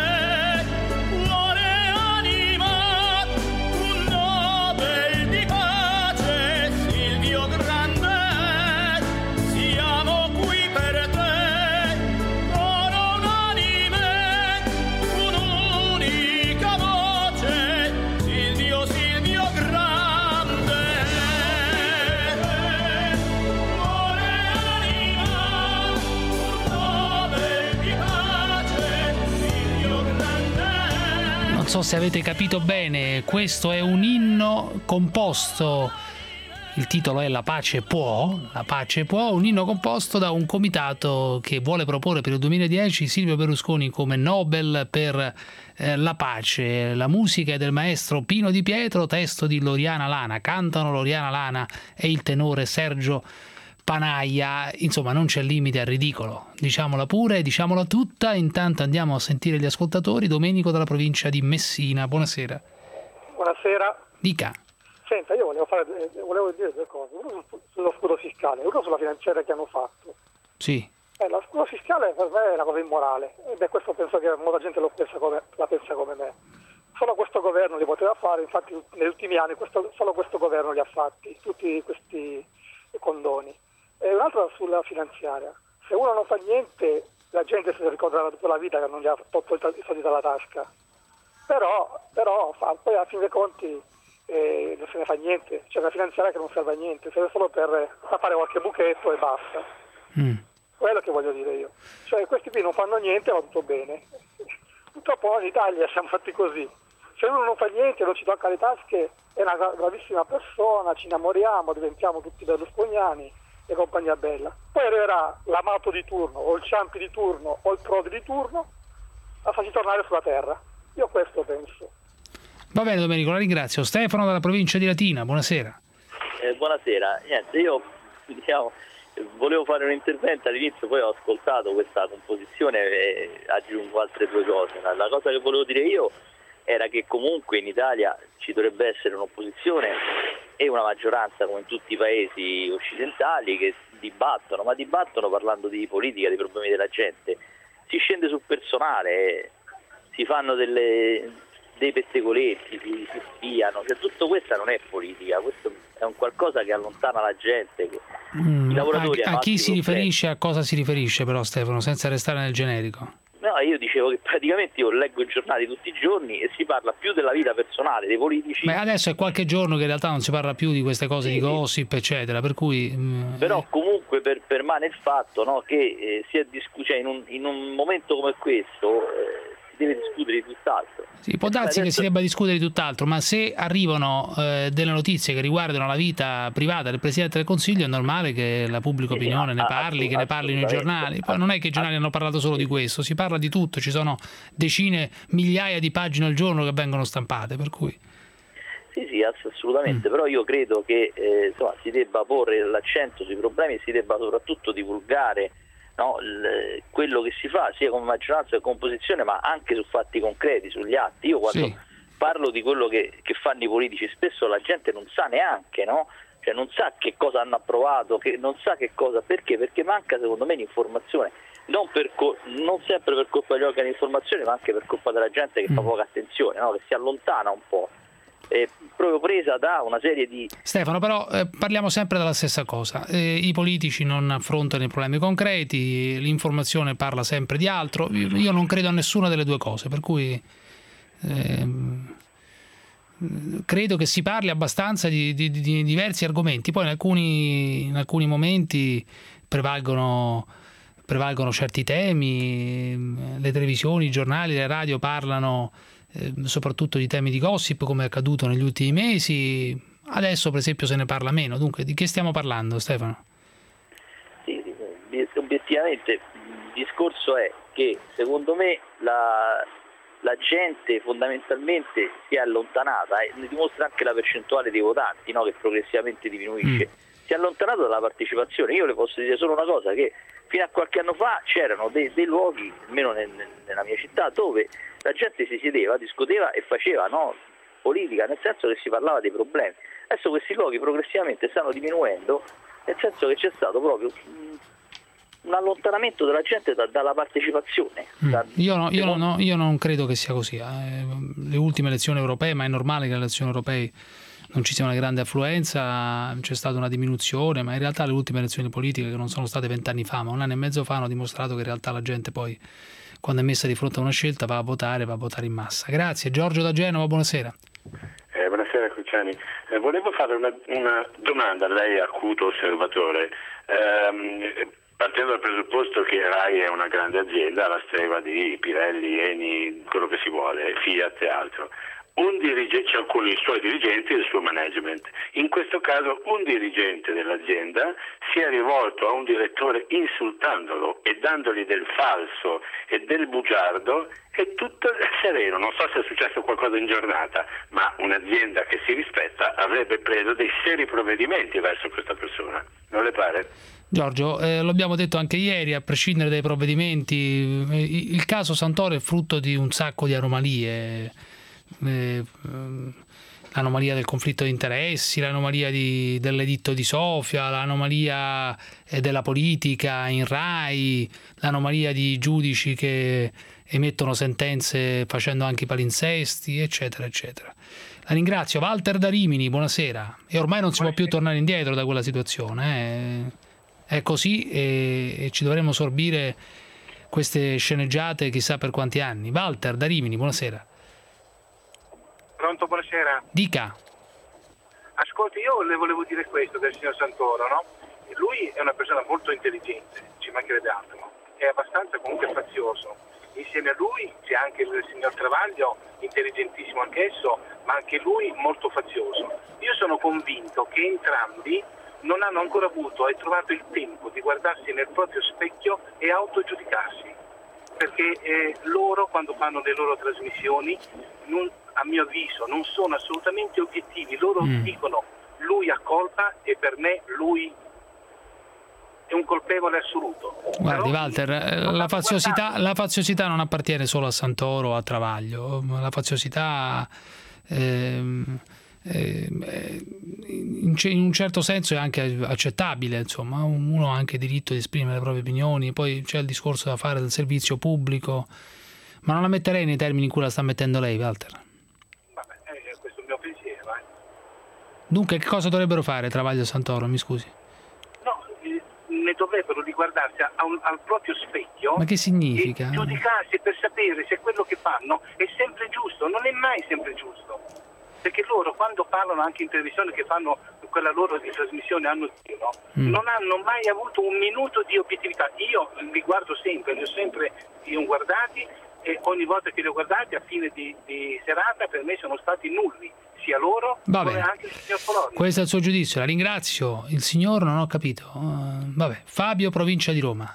Non so se avete capito bene, questo è un inno composto, il titolo è La pace può, La pace può, un inno composto da un comitato che vuole proporre per il duemiladieci Silvio Berlusconi come Nobel per eh, la pace. La musica è del maestro Pino Di Pietro, testo di Loriana Lana, cantano Loriana Lana e il tenore Sergio Panaia. Insomma, non c'è limite al ridicolo, diciamola pure, diciamola tutta. Intanto andiamo a sentire gli ascoltatori. Domenico dalla provincia di Messina, buonasera. Buonasera. Dica. Senta, io volevo, fare, volevo dire due cose, uno sullo scudo fiscale, uno sulla finanziaria che hanno fatto. Sì. Eh, lo scudo fiscale per me è una cosa immorale, e beh, questo penso che molta gente lo pensa come, la pensa come me. Solo questo governo li poteva fare, infatti negli ultimi anni questo, solo questo governo li ha fatti, tutti questi condoni. E un'altra sulla finanziaria, se uno non fa niente la gente si ricorderà tutta la vita che non gli ha tolto i soldi dalla tasca, però, però fa, poi alla fine dei conti eh, non se ne fa niente, c'è una finanziaria che non serve a niente, serve solo per fare qualche buchetto e basta. Mm. Quello che voglio dire io, cioè questi qui non fanno niente, va tutto bene. Purtroppo in Italia siamo fatti così, se uno non fa niente, non ci tocca le tasche, è una bravissima persona, ci innamoriamo, diventiamo tutti berlusconiani e compagnia bella. Poi arriverà l'amato di turno, o il Ciampi di turno, o il Prodi di turno, a farci tornare sulla terra. Io questo penso. Va bene Domenico, la ringrazio. Stefano dalla provincia di Latina, buonasera. Eh, buonasera, niente, io diciamo, volevo fare un intervento all'inizio, poi ho ascoltato questa composizione e aggiungo altre due cose. La cosa che volevo dire io era che comunque in Italia ci dovrebbe essere un'opposizione e una maggioranza come in tutti i paesi occidentali che dibattono, ma dibattono parlando di politica, dei problemi della gente. Si scende sul personale, si fanno delle, dei pettegoletti, si, si spiano, cioè, tutto questa non è politica, questo è un qualcosa che allontana la gente. Che mm, i lavoratori a, a chi si riferisce, a cosa si riferisce però Stefano, senza restare nel generico? No, io dicevo che praticamente io leggo i giornali tutti i giorni e si parla più della vita personale dei politici. Ma adesso è qualche giorno che in realtà non si parla più di queste cose, sì, di gossip eccetera, per cui però comunque comunque per, permane il fatto, no, che eh, si è discu- cioè in, un, in un momento come questo eh, si deve discutere di tutt'altro. Sì, può darsi adesso... che si debba discutere di tutt'altro, ma se arrivano eh, delle notizie che riguardano la vita privata del Presidente del Consiglio è normale che la pubblica opinione ne parli, che ne parlino i giornali. Poi non è che i giornali hanno parlato solo di questo, si parla di tutto, ci sono decine, migliaia di pagine al giorno che vengono stampate, per cui... Sì, sì, assolutamente, mm. però io credo che eh, insomma, si debba porre l'accento sui problemi e si debba soprattutto divulgare, no, il, quello che si fa sia come maggioranza che come opposizione, ma anche su fatti concreti, sugli atti. Io quando sì. parlo di quello che, che fanno i politici, spesso la gente non sa neanche, no? Cioè non sa che cosa hanno approvato, che non sa che cosa, perché? Perché manca secondo me l'informazione, non, per co- non sempre per colpa degli organi di informazione, ma anche per colpa della gente che mm. fa poca attenzione, no? Che si allontana un po'. Eh, proprio presa da una serie di... Stefano, però eh, parliamo sempre della stessa cosa, eh, i politici non affrontano i problemi concreti, l'informazione parla sempre di altro, io non credo a nessuna delle due cose, per cui eh, credo che si parli abbastanza di, di, di diversi argomenti, poi in alcuni, in alcuni momenti prevalgono, prevalgono certi temi, le televisioni, i giornali, le radio parlano Eh, soprattutto di temi di gossip, come è accaduto negli ultimi mesi. Adesso per esempio se ne parla meno. Dunque di che stiamo parlando, Stefano? Sì, obiettivamente il discorso è che secondo me la, la gente fondamentalmente si è allontanata, e ne dimostra anche la percentuale dei votanti, no, che progressivamente diminuisce. Mm. Si è allontanata dalla partecipazione. Io le posso dire solo una cosa, che fino a qualche anno fa c'erano dei, dei luoghi, almeno nel, nella mia città, dove la gente si sedeva, discuteva e faceva, no, politica, nel senso che si parlava dei problemi. Adesso questi luoghi progressivamente stanno diminuendo, nel senso che c'è stato proprio un allontanamento della gente da, dalla partecipazione. Mm. Da, io, no, io, no, io non credo che sia così. Eh. Le ultime elezioni europee, ma è normale che le elezioni europee non ci sia una grande affluenza, c'è stata una diminuzione, ma in realtà le ultime elezioni politiche, che non sono state vent'anni fa, ma un anno e mezzo fa, hanno dimostrato che in realtà la gente poi, quando è messa di fronte a una scelta, va a votare, va a votare in massa. Grazie. Giorgio da Genova, buonasera. Eh, buonasera Cruciani. Eh, volevo fare una, una domanda a lei, acuto osservatore. Eh, partendo dal presupposto che RAI è una grande azienda, alla stregua di Pirelli, Eni, quello che si vuole, Fiat e altro. Un dirigente, c'è alcuni suoi dirigenti e il suo management. In questo caso un dirigente dell'azienda si è rivolto a un direttore insultandolo e dandogli del falso e del bugiardo, e tutto è sereno. Non so se è successo qualcosa in giornata, ma un'azienda che si rispetta avrebbe preso dei seri provvedimenti verso questa persona. Non le pare? Giorgio, eh, lo abbiamo detto anche ieri, a prescindere dai provvedimenti, eh, il caso Santoro è frutto di un sacco di anomalie. Eh, l'anomalia del conflitto di interessi, l'anomalia di, dell'editto di Sofia, l'anomalia eh, della politica in RAI, l'anomalia di giudici che emettono sentenze facendo anche i palinsesti, eccetera eccetera. La ringrazio. Walter da Rimini, buonasera. E ormai non si può più tornare indietro da quella situazione, eh. È così, e, e ci dovremo sorbire queste sceneggiate chissà per quanti anni. Walter da Rimini, buonasera. Pronto, buonasera. Dica. Ascolti, io le volevo dire questo del signor Santoro, no? Lui è una persona molto intelligente, ci mancherebbe altro, è abbastanza comunque fazioso. Insieme a lui c'è anche il signor Travaglio, intelligentissimo anch'esso, ma anche lui molto fazioso. Io sono convinto che entrambi non hanno ancora avuto e trovato il tempo di guardarsi nel proprio specchio e autogiudicarsi, perché eh, loro quando fanno le loro trasmissioni, non, a mio avviso, non sono assolutamente obiettivi. Loro mm. dicono lui ha colpa e per me lui è un colpevole assoluto. Guardi, Però, Walter, la faziosità, la faziosità non appartiene solo a Santoro o a Travaglio. La faziosità ehm, eh, in un certo senso è anche accettabile, insomma, uno ha anche diritto di esprimere le proprie opinioni. Poi c'è il discorso da fare del servizio pubblico, ma non la metterei nei termini in cui la sta mettendo lei, Walter. Vabbè, eh, questo è il mio pensiero. Eh. Dunque, che cosa dovrebbero fare Travaglio e Santoro, mi scusi? No, eh, ne dovrebbero riguardarsi a un, al proprio specchio. Ma che significa? E giudicarsi per sapere se quello che fanno è sempre giusto. Non è mai sempre giusto. perché loro quando parlano anche in televisione, che fanno quella loro di trasmissione anno zero, mm. non hanno mai avuto un minuto di obiettività. Io li guardo sempre, li ho sempre li ho guardati, e ogni volta che li ho guardati a fine di, di serata per me sono stati nulli, sia loro come anche il signor Poloni. Questo è il suo giudizio, la ringrazio. Il signor non ho capito. Uh, vabbè, Fabio, provincia di Roma.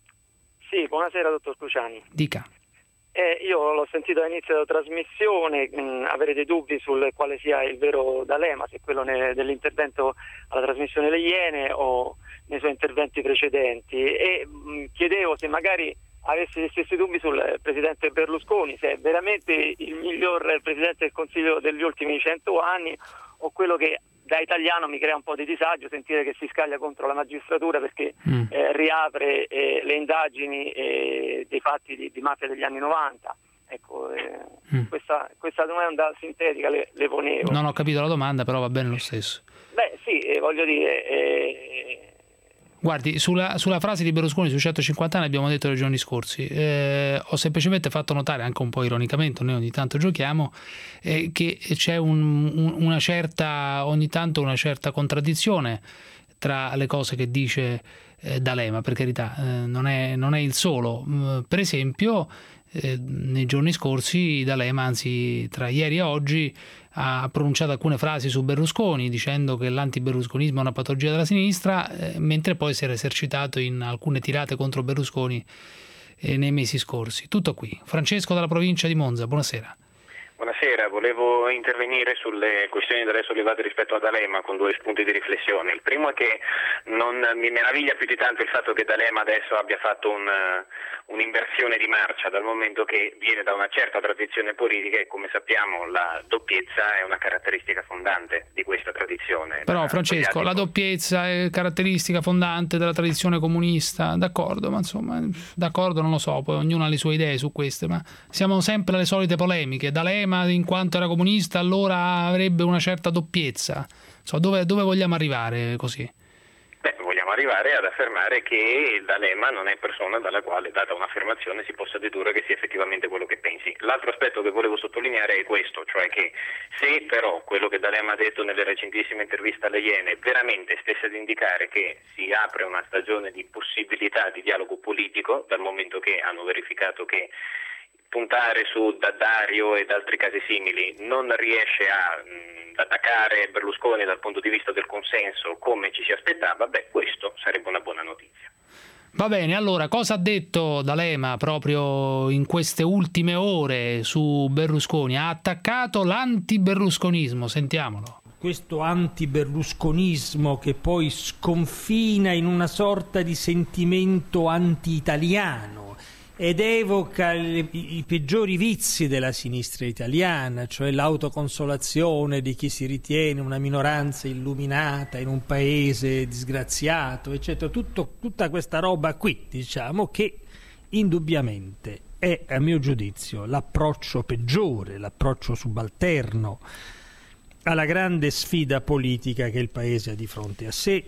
Sì, buonasera dottor Cruciani. Dica. Eh, io l'ho sentito all'inizio della trasmissione mh, avere dei dubbi sul quale sia il vero D'Alema, se quello ne, dell'intervento alla trasmissione Le Iene o nei suoi interventi precedenti, e mh, chiedevo se magari avesse gli stessi dubbi sul presidente Berlusconi, se è veramente il miglior presidente del Consiglio degli ultimi cento anni, o quello che da italiano mi crea un po' di disagio sentire che si scaglia contro la magistratura perché mm. eh, riapre eh, le indagini eh, dei fatti di, di mafia degli anni novanta. Ecco, eh, mm. questa, questa domanda sintetica le, le ponevo. Non ho capito la domanda, però va bene lo stesso. Beh sì, eh, voglio dire... Eh, Guardi, sulla, sulla frase di Berlusconi sui centocinquanta anni abbiamo detto nei giorni scorsi, eh, ho semplicemente fatto notare, anche un po' ironicamente, noi ogni tanto giochiamo, eh, che c'è un, un, una certa, ogni tanto una certa contraddizione tra le cose che dice eh, D'Alema, per carità, eh, non è, non è il solo. Per esempio, eh, nei giorni scorsi D'Alema, anzi tra ieri e oggi, ha pronunciato alcune frasi su Berlusconi dicendo che l'antiberlusconismo è una patologia della sinistra, eh, mentre poi si era esercitato in alcune tirate contro Berlusconi eh, nei mesi scorsi. Tutto qui. Francesco dalla provincia di Monza, buonasera. Buonasera, volevo intervenire sulle questioni da lei sollevate rispetto a D'Alema con due spunti di riflessione. Il primo è che non mi meraviglia più di tanto il fatto che D'Alema adesso abbia fatto un, un'inversione di marcia, dal momento che viene da una certa tradizione politica e, come sappiamo, la doppiezza è una caratteristica fondante di questa tradizione. Però Francesco, la doppiezza è caratteristica fondante della tradizione comunista, d'accordo, ma insomma, d'accordo, non lo so, poi ognuno ha le sue idee su queste, ma siamo sempre alle solite polemiche. D'Alema, in quanto era comunista, allora avrebbe una certa doppiezza. So, dove, dove vogliamo arrivare così? Beh, vogliamo arrivare ad affermare che D'Alema non è persona dalla quale, data un'affermazione, si possa dedurre che sia effettivamente quello che pensi. L'altro aspetto che volevo sottolineare è questo, cioè che se però quello che D'Alema ha detto nelle recentissime interviste alle Iene veramente stesse ad indicare che si apre una stagione di possibilità di dialogo politico, dal momento che hanno verificato che puntare su Dario ed altri casi simili non riesce a mh, attaccare Berlusconi dal punto di vista del consenso come ci si aspettava, beh, questo sarebbe una buona notizia. Va bene, allora cosa ha detto D'Alema proprio in queste ultime ore su Berlusconi? Ha attaccato l'antiberlusconismo, sentiamolo. Questo antiberlusconismo che poi sconfina in una sorta di sentimento anti-italiano ed evoca i, i peggiori vizi della sinistra italiana, cioè l'autoconsolazione di chi si ritiene una minoranza illuminata in un paese disgraziato, eccetera. Tutto, tutta questa roba qui, diciamo, che indubbiamente è, a mio giudizio, l'approccio peggiore, l'approccio subalterno alla grande sfida politica che il paese ha di fronte a sé.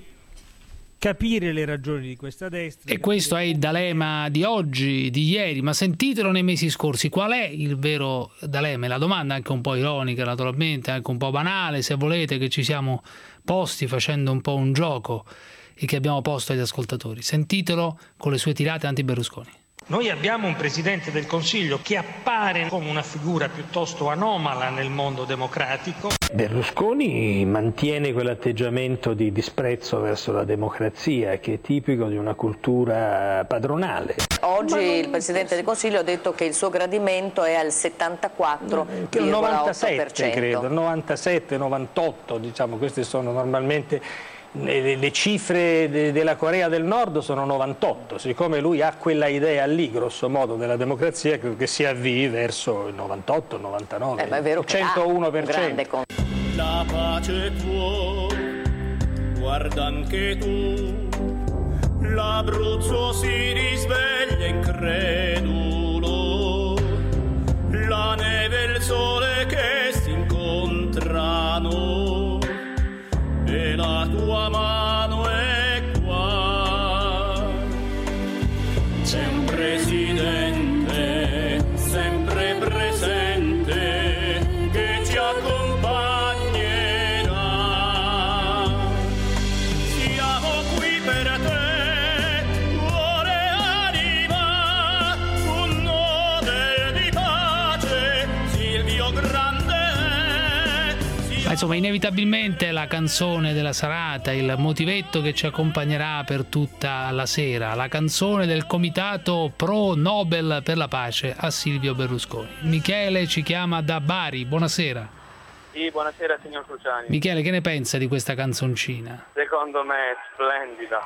Capire le ragioni di questa destra. E questo è il D'Alema di oggi, di ieri, ma sentitelo nei mesi scorsi. Qual è il vero D'Alema? La domanda è anche un po' ironica, naturalmente, anche un po' banale, se volete, che ci siamo posti facendo un po' un gioco e che abbiamo posto agli ascoltatori. Sentitelo con le sue tirate anti-Berlusconi. Noi abbiamo un Presidente del Consiglio che appare come una figura piuttosto anomala nel mondo democratico. Berlusconi mantiene quell'atteggiamento di disprezzo verso la democrazia che è tipico di una cultura padronale. Oggi il Presidente del Consiglio ha detto che il suo gradimento è al settantaquattro virgola otto per cento. Il novantasette credo, novantasette novantotto, diciamo, queste sono normalmente... Le cifre de della Corea del Nord sono novantotto, siccome lui ha quella idea lì, grosso modo, della democrazia, credo che si avvii verso il novantotto, novantanove, eh, ma è vero che centouno per cento. La pace tua, guarda anche tu, l'Abruzzo si risveglia incredulo, la neve e il sole che si incontrano, e la tua mano è qua. C'è un presidente sempre presente che ci accompagna. insomma, inevitabilmente la canzone della serata, il motivetto che ci accompagnerà per tutta la sera, la canzone del comitato pro Nobel per la pace a Silvio Berlusconi. Michele ci chiama da Bari, buonasera. Sì, buonasera signor Cruciani. Michele, che ne pensa di questa canzoncina? Secondo me è splendida.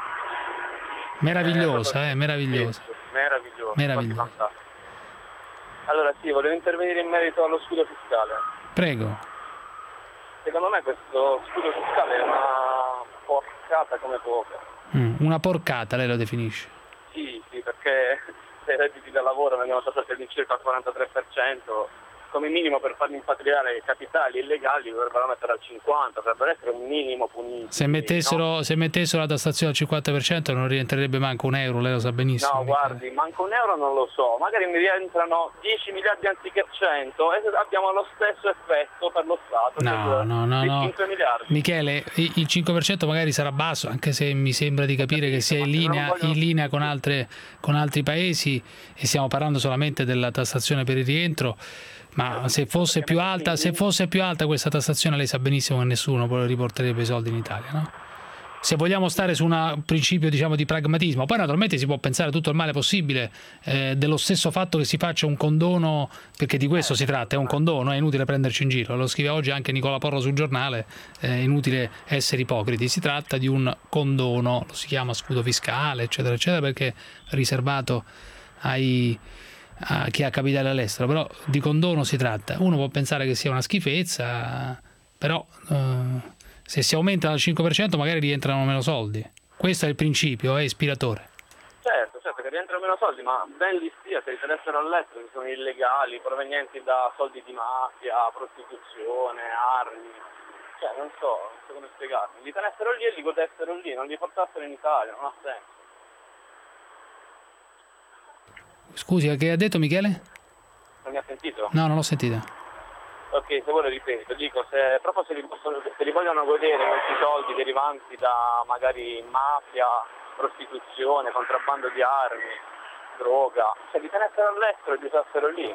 Meravigliosa, eh, meravigliosa. Meravigliosa. Meravigliosa. Allora sì, volevo intervenire in merito allo scudo fiscale. Prego. Secondo me questo scudo fiscale è una porcata come poca. Mm, una porcata, lei lo definisce? Sì, sì, perché se i redditi da lavoro vengono tassati all'incirca al quarantatré per cento, come minimo per farli impatriare capitali illegali dovrebbero mettere al cinquanta per cento, dovrebbe essere un minimo punito. Se mettessero, no? se mettessero la tassazione al cinquanta per cento non rientrerebbe manco un euro, lei lo sa benissimo. No, Michele. guardi, manco un euro non lo so, magari mi rientrano dieci miliardi anziché cento e abbiamo lo stesso effetto per lo Stato. No, no, no, no. cinque miliardi. Michele, il cinque per cento magari sarà basso, anche se mi sembra di capire che sia in linea, voglio... in linea con, altre, con altri paesi, e stiamo parlando solamente della tassazione per il rientro. Ma se fosse più alta, se fosse più alta questa tassazione, lei sa benissimo che nessuno poi riporterebbe i soldi in Italia, no? Se vogliamo stare su un principio, diciamo, di pragmatismo, poi naturalmente si può pensare tutto il male possibile eh, dello stesso fatto che si faccia un condono, perché di questo si tratta, è un condono, è inutile prenderci in giro, lo scrive oggi anche Nicola Porro sul giornale, è inutile essere ipocriti, si tratta di un condono, lo si chiama scudo fiscale, eccetera, eccetera, perché è riservato ai... a chi ha capitali all'estero, però di condono si tratta. Uno può pensare che sia una schifezza, però eh, se si aumenta al cinque per cento magari rientrano meno soldi. Questo è il principio, è ispiratore. Certo, certo che rientrano meno soldi, ma ben li stia se li tenessero all'estero, che sono illegali, provenienti da soldi di mafia, prostituzione, armi, cioè non so, non so come spiegarmi. Li tenessero lì e li godessero lì, non li portassero in Italia, non ha senso. Scusi, che ha detto Michele? Non mi ha sentito? No, non l'ho sentita. Ok, se vuole ripeto, dico, se proprio se li, possono, se li vogliono godere questi soldi derivanti da magari mafia, prostituzione, contrabbando di armi, droga, se li tenessero all'estero e li usassero lì.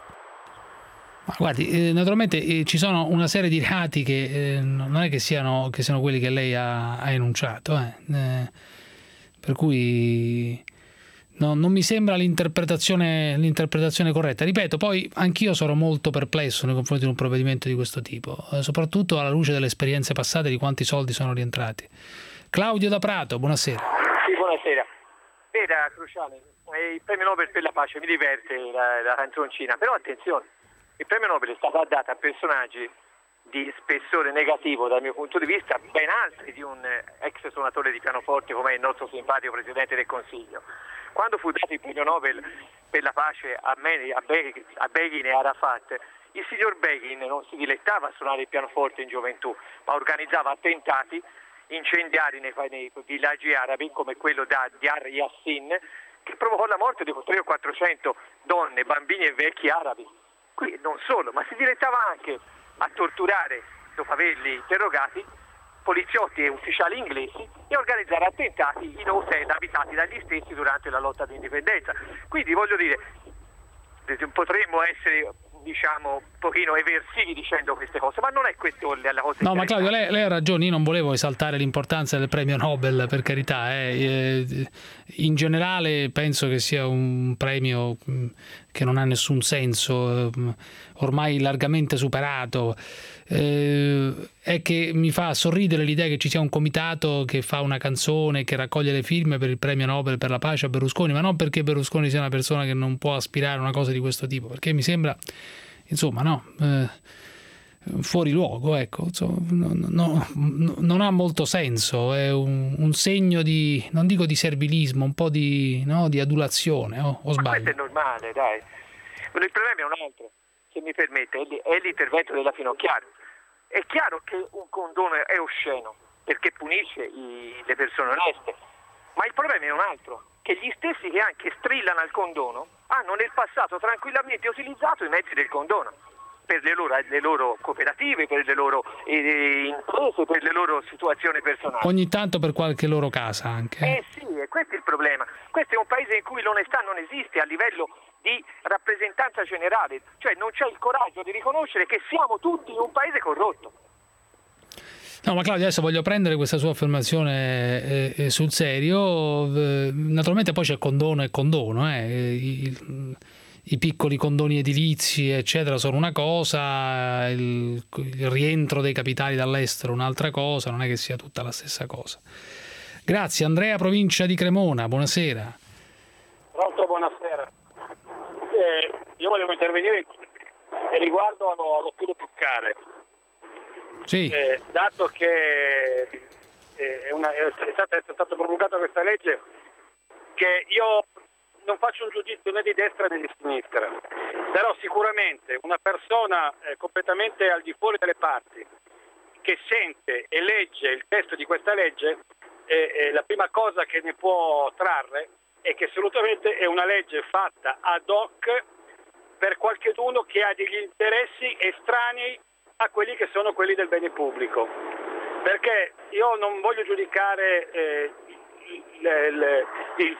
Ma guardi, eh, naturalmente eh, ci sono una serie di reati che eh, non è che siano, che siano quelli che lei ha, ha enunciato, eh. Eh, per cui... No, non mi sembra l'interpretazione, l'interpretazione corretta. Ripeto, poi anch'io sono molto perplesso nei confronti di un provvedimento di questo tipo, eh, soprattutto alla luce delle esperienze passate, di quanti soldi sono rientrati. Claudio da Prato, buonasera. Sì, buonasera. Veda, Cruciani, il premio Nobel per la pace mi diverte la, la canzoncina, però attenzione, il premio Nobel è stato dato a personaggi di spessore negativo dal mio punto di vista, ben altri di un ex suonatore di pianoforte come il nostro simpatico Presidente del Consiglio. Quando fu dato il premio Nobel per la pace a, me, a, Begin, a Begin e Arafat, il signor Begin non si dilettava a suonare il pianoforte in gioventù, ma organizzava attentati incendiari nei, nei villaggi arabi come quello da Diyar Yassin, che provocò la morte di trecento o quattrocento donne, bambini e vecchi arabi. Qui non solo, ma si dilettava anche a torturare, dopo averli interrogati, poliziotti e ufficiali inglesi e organizzare attentati in hotel abitati dagli stessi durante la lotta di indipendenza. Quindi voglio dire, potremmo essere, diciamo, un pochino eversivi dicendo queste cose, ma non è questo la cosa. No, ma Claudio, lei, lei ha ragione, io non volevo esaltare l'importanza del premio Nobel, per carità, eh. In generale penso che sia un premio che non ha nessun senso, ormai largamente superato. Eh, è che mi fa sorridere l'idea che ci sia un comitato che fa una canzone, che raccoglie le firme per il premio Nobel per la pace a Berlusconi, ma non perché Berlusconi sia una persona che non può aspirare a una cosa di questo tipo, perché mi sembra, insomma, no, eh, fuori luogo, ecco, insomma, no, no, no, non ha molto senso, è un, un segno di, non dico di servilismo, un po' di, no, di adulazione, oh, o sbaglio? Ma questo è normale, dai. Il problema è un altro, se mi permette, è l'intervento della Finocchiaro. È chiaro che un condono è osceno perché punisce i, le persone oneste, ma il problema è un altro, che gli stessi che anche strillano al condono hanno nel passato tranquillamente utilizzato i mezzi del condono per le loro, le loro cooperative, per le loro eh, imprese, per le loro situazioni personali. Ogni tanto per qualche loro casa anche. Eh sì, e questo è il problema. Questo è un paese in cui l'onestà non esiste a livello di rappresentanza generale, cioè non c'è il coraggio di riconoscere che siamo tutti in un paese corrotto. No, ma Claudio, adesso voglio prendere questa sua affermazione eh, eh, sul serio. Eh, naturalmente poi c'è condono e condono, eh. I, i piccoli condoni edilizi, eccetera, sono una cosa, il, il rientro dei capitali dall'estero un'altra cosa, non è che sia tutta la stessa cosa. Grazie. Andrea, provincia di Cremona, buonasera. Pronto, buonasera. Eh, io volevo intervenire riguardo allo, allo scudo fiscale. Sì. Eh, dato che eh, è, una, è, stata, è stata promulgata questa legge, che io non faccio un giudizio né di destra né di sinistra, però sicuramente una persona eh, completamente al di fuori delle parti che sente e legge il testo di questa legge, eh, eh, la prima cosa che ne può trarre è che assolutamente è una legge fatta ad hoc per qualcheduno che ha degli interessi estranei a quelli che sono quelli del bene pubblico. Perché io non voglio giudicare eh, il, il, il,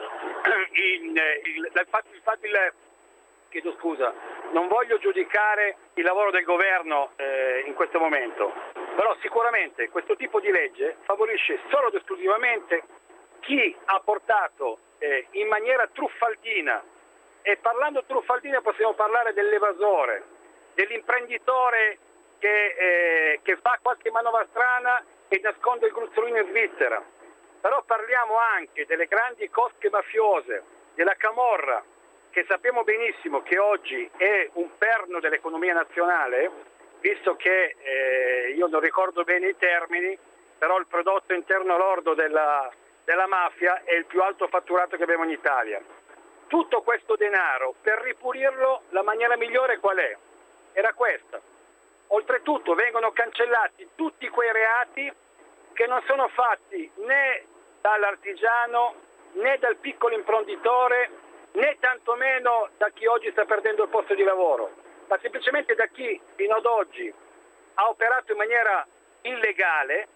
il, il, il, fatto, il, fatto, il chiedo scusa, non voglio giudicare il lavoro del governo eh, in questo momento, però sicuramente questo tipo di legge favorisce solo ed esclusivamente chi ha portato eh, in maniera truffaldina, e parlando truffaldina possiamo parlare dell'evasore, dell'imprenditore che, eh, che fa qualche manovra strana e nasconde il gruzzolino in Svizzera, però parliamo anche delle grandi cosche mafiose, della camorra, che sappiamo benissimo che oggi è un perno dell'economia nazionale, visto che eh, io non ricordo bene i termini, però il prodotto interno lordo della, della mafia è il più alto fatturato che abbiamo in Italia. Tutto questo denaro, per ripulirlo, la maniera migliore qual è? Era questa. Oltretutto vengono cancellati tutti quei reati che non sono fatti né dall'artigiano, né dal piccolo imprenditore, né tantomeno da chi oggi sta perdendo il posto di lavoro, ma semplicemente da chi fino ad oggi ha operato in maniera illegale,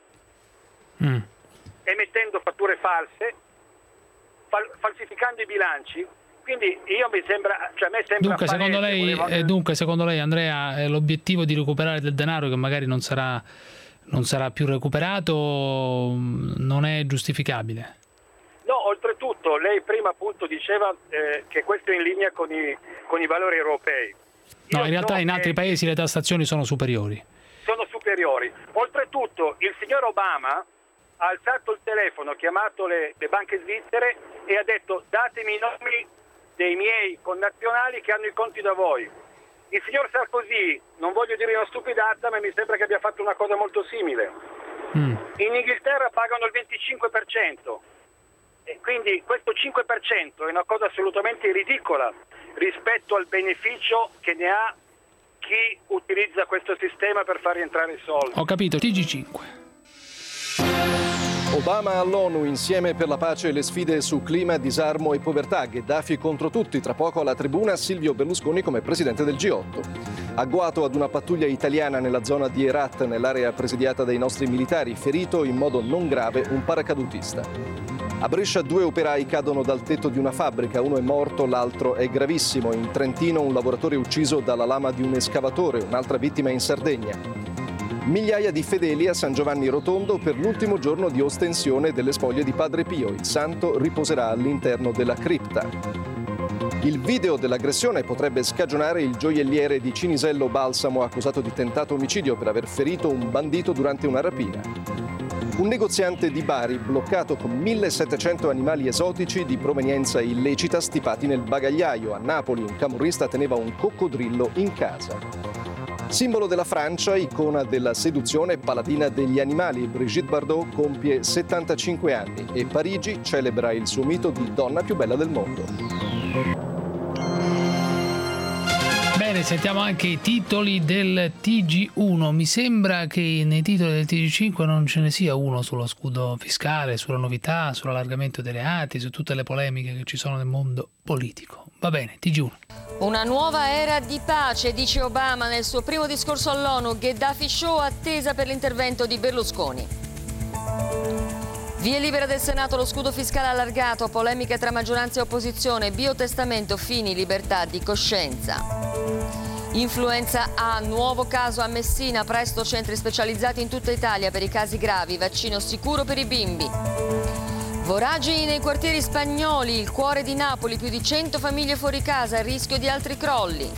mm. emettendo fatture false, fal- falsificando i bilanci. Quindi io mi sembra, cioè a me sembra dunque, palese, secondo lei, volevo... eh, dunque secondo lei Andrea, eh, l'obiettivo di recuperare del denaro che magari non sarà, non sarà più recuperato non è giustificabile? No, oltretutto lei prima appunto diceva eh, che questo è in linea con i, con i valori europei. No, Io in realtà so in altri paesi le tassazioni sono superiori. Sono superiori. Oltretutto il signor Obama ha alzato il telefono, ha chiamato le, le banche svizzere e ha detto: datemi i nomi dei miei connazionali che hanno i conti da voi. Il signor Sarkozy, non voglio dire una stupidata, ma mi sembra che abbia fatto una cosa molto simile. Mm. In Inghilterra pagano il venticinque per cento. E quindi questo cinque per cento è una cosa assolutamente ridicola rispetto al beneficio che ne ha chi utilizza questo sistema per far rientrare i soldi. Ho capito, T G cinque. Obama all'ONU, insieme per la pace e le sfide su clima, disarmo e povertà. Gheddafi contro tutti. Tra poco alla tribuna Silvio Berlusconi come presidente del G otto. Agguato ad una pattuglia italiana nella zona di Herat, nell'area presidiata dai nostri militari. Ferito in modo non grave un paracadutista. A Brescia due operai cadono dal tetto di una fabbrica, uno è morto, l'altro è gravissimo. In Trentino un lavoratore ucciso dalla lama di un escavatore, un'altra vittima in Sardegna. Migliaia di fedeli a San Giovanni Rotondo per l'ultimo giorno di ostensione delle spoglie di Padre Pio. Il santo riposerà all'interno della cripta. Il video dell'aggressione potrebbe scagionare il gioielliere di Cinisello Balsamo, accusato di tentato omicidio per aver ferito un bandito durante una rapina. Un negoziante di Bari bloccato con millesettecento animali esotici di provenienza illecita stipati nel bagagliaio. A Napoli un camorrista teneva un coccodrillo in casa. Simbolo della Francia, icona della seduzione, paladina degli animali, Brigitte Bardot compie settantacinque anni e Parigi celebra il suo mito di donna più bella del mondo. Bene, sentiamo anche i titoli del T G uno. Mi sembra che nei titoli del T G cinque non ce ne sia uno sullo scudo fiscale, sulla novità, sull'allargamento dei reati, su tutte le polemiche che ci sono nel mondo politico. Va bene, T G uno. Una nuova era di pace, dice Obama nel suo primo discorso all'ONU. Gheddafi show attesa per l'intervento di Berlusconi. Via libera del Senato, lo scudo fiscale allargato, polemiche tra maggioranza e opposizione, biotestamento, Fini, libertà di coscienza. Influenza A, nuovo caso a Messina, presto centri specializzati in tutta Italia per i casi gravi, vaccino sicuro per i bimbi. Voragini nei quartieri spagnoli, il cuore di Napoli, più di cento famiglie fuori casa, il rischio di altri crolli.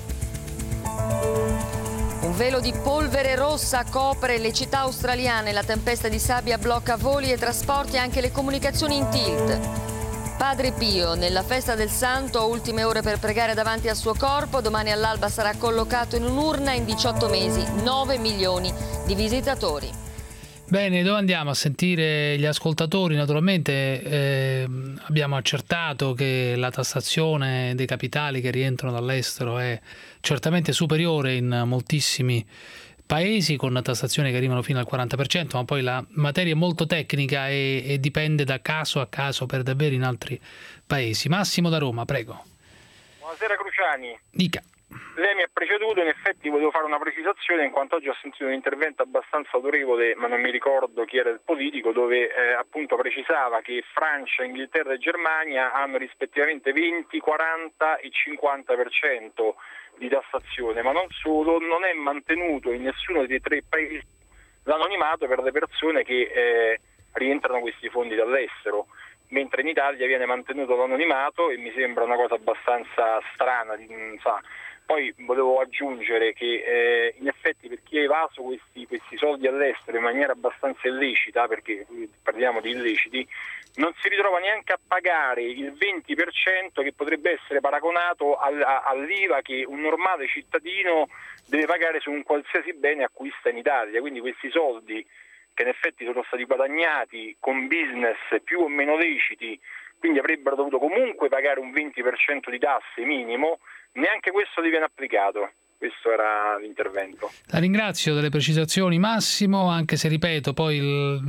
Un velo di polvere rossa copre le città australiane, la tempesta di sabbia blocca voli e trasporti e anche le comunicazioni in tilt. Padre Pio, nella festa del Santo, ultime ore per pregare davanti al suo corpo, domani all'alba sarà collocato in un'urna in diciotto mesi, nove milioni di visitatori. Bene, dove andiamo a sentire gli ascoltatori? Naturalmente eh, abbiamo accertato che la tassazione dei capitali che rientrano dall'estero è certamente superiore in moltissimi paesi, con tassazioni che arrivano fino al quaranta per cento, ma poi la materia è molto tecnica e, e dipende da caso a caso per davvero in altri paesi. Massimo da Roma, prego. Buonasera Cruciani. Dica. Lei mi ha preceduto, in effetti volevo fare una precisazione in quanto oggi ho sentito un intervento abbastanza autorevole, ma non mi ricordo chi era il politico, dove eh, appunto precisava che Francia, Inghilterra e Germania hanno rispettivamente venti, quaranta e cinquanta per cento di tassazione, ma non solo, non è mantenuto in nessuno dei tre paesi l'anonimato per le persone che eh, rientrano questi fondi dall'estero, mentre in Italia viene mantenuto l'anonimato e mi sembra una cosa abbastanza strana, non sa. Poi volevo aggiungere che eh, in effetti per chi ha evaso questi, questi soldi all'estero in maniera abbastanza illecita, perché parliamo di illeciti, non si ritrova neanche a pagare il venti per cento che potrebbe essere paragonato all'I V A che un normale cittadino deve pagare su un qualsiasi bene acquista in Italia. Quindi questi soldi che in effetti sono stati guadagnati con business più o meno leciti, quindi avrebbero dovuto comunque pagare un venti per cento di tasse minimo, neanche questo gli viene applicato. Questo era l'intervento. La ringrazio delle precisazioni, Massimo, anche se ripeto poi il,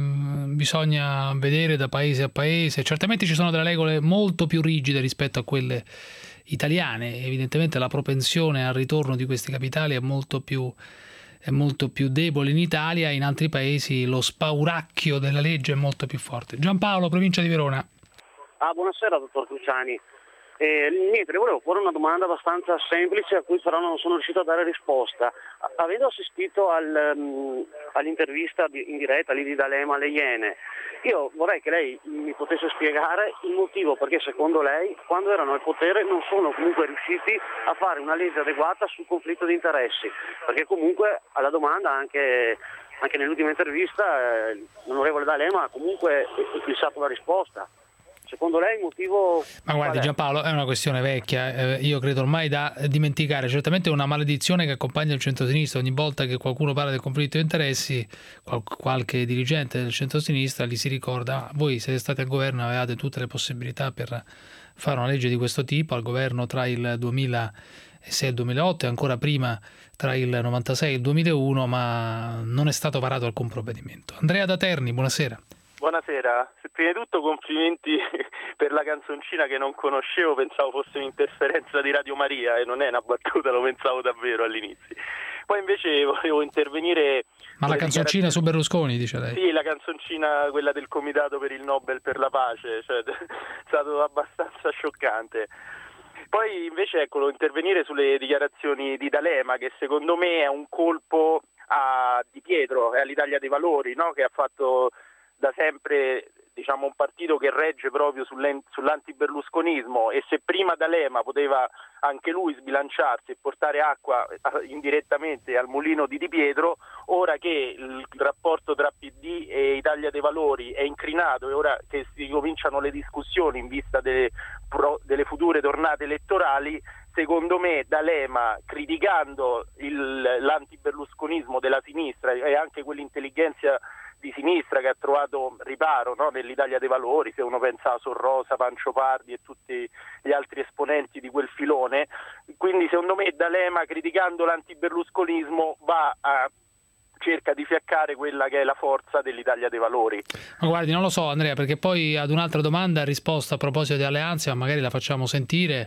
bisogna vedere da paese a paese. Certamente ci sono delle regole molto più rigide rispetto a quelle italiane, evidentemente la propensione al ritorno di questi capitali è molto più è molto più debole in Italia, in altri paesi lo spauracchio della legge è molto più forte. Giampaolo, provincia di Verona. Ah, buonasera dottor Cruciani. Eh, niente, le volevo porre una domanda abbastanza semplice a cui però non sono riuscito a dare risposta. Avendo assistito al, um, all'intervista di, in diretta lì di D'Alema alle Iene, io vorrei che lei mi potesse spiegare il motivo perché secondo lei quando erano al potere non sono comunque riusciti a fare una legge adeguata sul conflitto di interessi, perché comunque alla domanda anche, anche nell'ultima intervista eh, l'onorevole D'Alema ha comunque fissato la risposta. Secondo lei il motivo... Ma guardi Giampaolo, è una questione vecchia, eh, io credo ormai da dimenticare, certamente è una maledizione che accompagna il centrosinistra, ogni volta che qualcuno parla del conflitto di interessi, qual- qualche dirigente del centrosinistra gli si ricorda, ah, voi siete stati al governo, avevate tutte le possibilità per fare una legge di questo tipo, al governo tra il duemilasei e il duemilaotto e ancora prima tra il novantasei e il duemilauno, ma non è stato varato alcun provvedimento. Andrea da Terni, buonasera. Buonasera, prima di tutto complimenti per la canzoncina che non conoscevo, pensavo fosse un'interferenza di Radio Maria e non è una battuta, lo pensavo davvero all'inizio. Poi invece volevo intervenire... Ma la canzoncina su Berlusconi, dice lei? Sì, la canzoncina, quella del Comitato per il Nobel per la Pace, cioè, è stato abbastanza scioccante. Poi invece ecco, intervenire sulle dichiarazioni di D'Alema, che secondo me è un colpo a Di Pietro e all'Italia dei Valori, no? Che ha fatto... da sempre diciamo un partito che regge proprio sull'antiberlusconismo, e se prima D'Alema poteva anche lui sbilanciarsi e portare acqua indirettamente al mulino di Di Pietro, ora che il rapporto tra P D e Italia dei Valori è incrinato e ora che si cominciano le discussioni in vista delle, delle future tornate elettorali, secondo me D'Alema, criticando il, l'antiberlusconismo della sinistra e anche quell'intelligenza di sinistra che ha trovato riparo, no, nell'Italia dei Valori, se uno pensa a Sorrosa, Pancio Pardi e tutti gli altri esponenti di quel filone, quindi secondo me D'Alema, criticando l'antiberlusconismo, va a cerca di fiaccare quella che è la forza dell'Italia dei Valori. Ma guardi, non lo so Andrea, perché poi ad un'altra domanda ha risposto a proposito di alleanze, ma magari la facciamo sentire.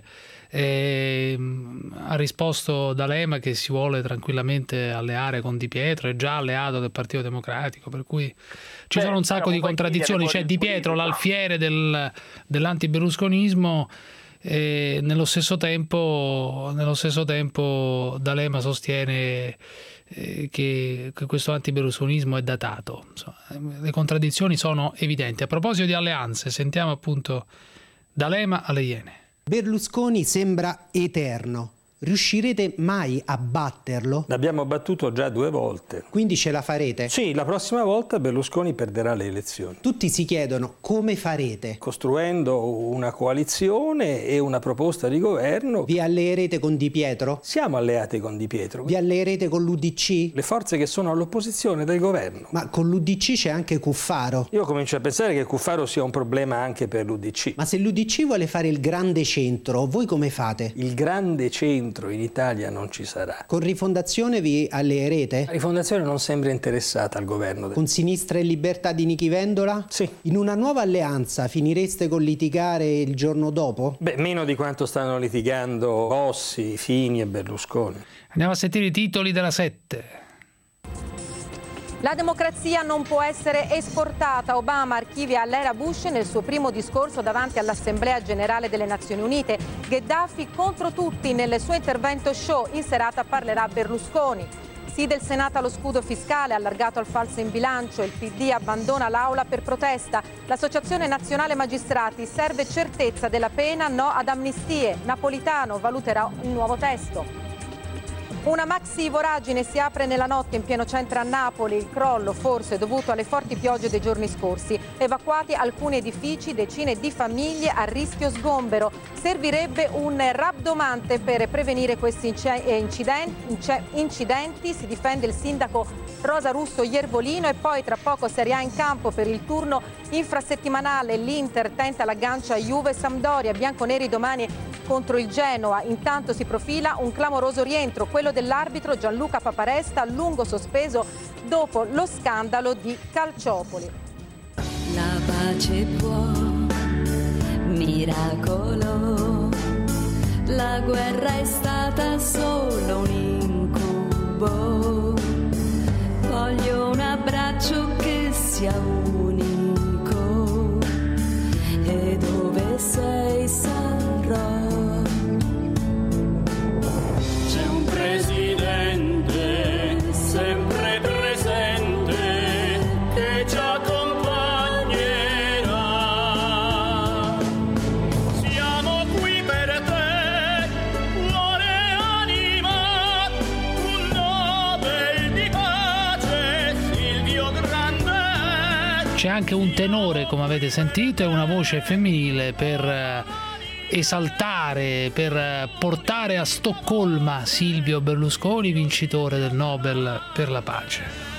Eh, ha risposto D'Alema che si vuole tranquillamente alleare con Di Pietro, è già alleato del Partito Democratico, per cui ci Beh, sono un sacco di contraddizioni. C'è Di Pietro, l'alfiere del, dell'antiberlusconismo, E nello stesso tempo, nello stesso tempo D'Alema sostiene eh, che, che questo antiberlusconismo è datato. Insomma, le contraddizioni sono evidenti. A proposito di alleanze, sentiamo appunto D'Alema alle Iene. Berlusconi sembra eterno. Riuscirete mai a batterlo? L'abbiamo battuto già due volte. Quindi ce la farete? Sì, la prossima volta Berlusconi perderà le elezioni. Tutti si chiedono come farete? Costruendo una coalizione e una proposta di governo. Vi alleerete con Di Pietro? Siamo alleati con Di Pietro. Vi alleerete con l'U D C? Le forze che sono all'opposizione del governo. Ma con l'U D C c'è anche Cuffaro. Io comincio a pensare che Cuffaro sia un problema anche per l'U D C. Ma se l'U D C vuole fare il grande centro, voi come fate? Il grande centro in Italia non ci sarà. Con Rifondazione vi alleerete? La Rifondazione non sembra interessata al governo. Con Sinistra e Libertà di Nichi Vendola? Sì. In una nuova alleanza finireste con litigare il giorno dopo? Beh, meno di quanto stanno litigando Bossi, Fini e Berlusconi. Andiamo a sentire i titoli della sette. La democrazia non può essere esportata. Obama archivia all'era Bush nel suo primo discorso davanti all'Assemblea Generale delle Nazioni Unite. Gheddafi contro tutti nel suo intervento show. In serata parlerà Berlusconi. Sì del Senato allo scudo fiscale allargato al falso in bilancio. Il P D abbandona l'aula per protesta. L'Associazione Nazionale Magistrati: serve certezza della pena, no ad amnistie. Napolitano valuterà un nuovo testo. Una maxi voragine si apre nella notte in pieno centro a Napoli. Il crollo forse dovuto alle forti piogge dei giorni scorsi. Evacuati alcuni edifici, decine di famiglie a rischio sgombero. Servirebbe un rabdomante per prevenire questi incidenti. incidenti. Si difende il sindaco Rosa Russo Iervolino. E poi tra poco Serie A in campo per il turno infrasettimanale. L'Inter tenta l'aggancia Juve-Sampdoria. Bianconeri domani contro il Genoa. Intanto si profila un clamoroso rientro, quello dell'arbitro Gianluca Paparesta, a lungo sospeso dopo lo scandalo di Calciopoli. La pace può, miracolo, la guerra è stata solo un incubo. Voglio un abbraccio che sia unico e dove sei sarò. Presidente, sempre presente, che ci accompagnerà. Siamo qui per te, cuore e anima, un Nobel di pace, Silvio Grande. C'è anche un tenore, come avete sentito, e una voce femminile per esaltare, per portare a Stoccolma Silvio Berlusconi, vincitore del Nobel per la pace.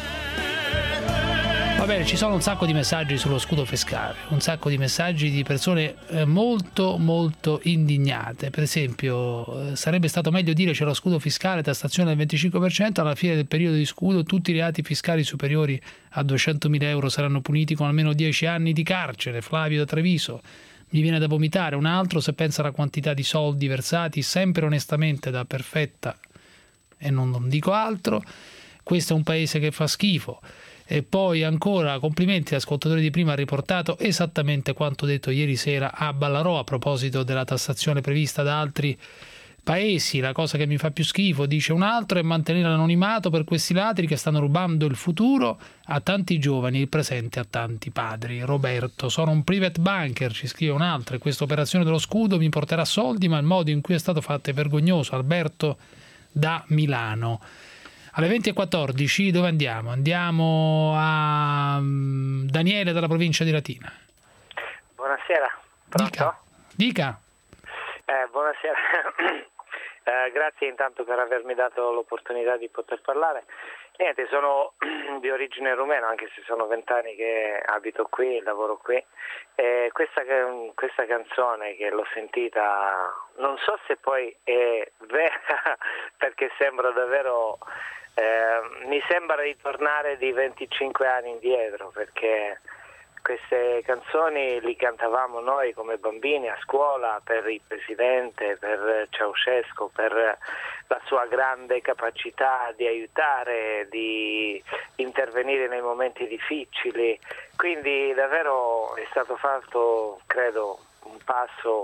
Va bene, ci sono un sacco di messaggi sullo scudo fiscale, un sacco di messaggi di persone molto molto indignate. Per esempio, sarebbe stato meglio dire c'è lo scudo fiscale, tassazione del venticinque per cento, alla fine del periodo di scudo tutti i reati fiscali superiori a duecentomila euro saranno puniti con almeno dieci anni di carcere. Flavio da Treviso. Mi viene da vomitare. Un altro, se pensa alla quantità di soldi versati sempre onestamente da Perfetta, e non, non dico altro, questo è un paese che fa schifo. E poi ancora complimenti, l'ascoltatore di prima ha riportato esattamente quanto detto ieri sera a Ballarò a proposito della tassazione prevista da altri paesi. La cosa che mi fa più schifo, dice un altro, è mantenere l'anonimato per questi ladri che stanno rubando il futuro a tanti giovani, il presente a tanti padri. Roberto, sono un private banker, ci scrive un altro, e questa operazione dello scudo mi porterà soldi, ma il modo in cui è stato fatto è vergognoso. Alberto da Milano. Alle venti e quattordici dove andiamo? Andiamo a Daniele dalla provincia di Latina. Buonasera. Pronto? Dica. Dica. Eh, buonasera. Eh, grazie intanto per avermi dato l'opportunità di poter parlare. Niente, sono di origine rumena, anche se sono vent'anni che abito qui, lavoro qui. E questa, questa canzone che l'ho sentita, non so se poi è vera, perché sembra davvero, eh, mi sembra di tornare di venticinque anni indietro, perché queste canzoni li cantavamo noi come bambini a scuola per il presidente, per Ceausescu, per la sua grande capacità di aiutare, di intervenire nei momenti difficili. Quindi davvero è stato fatto, credo, un passo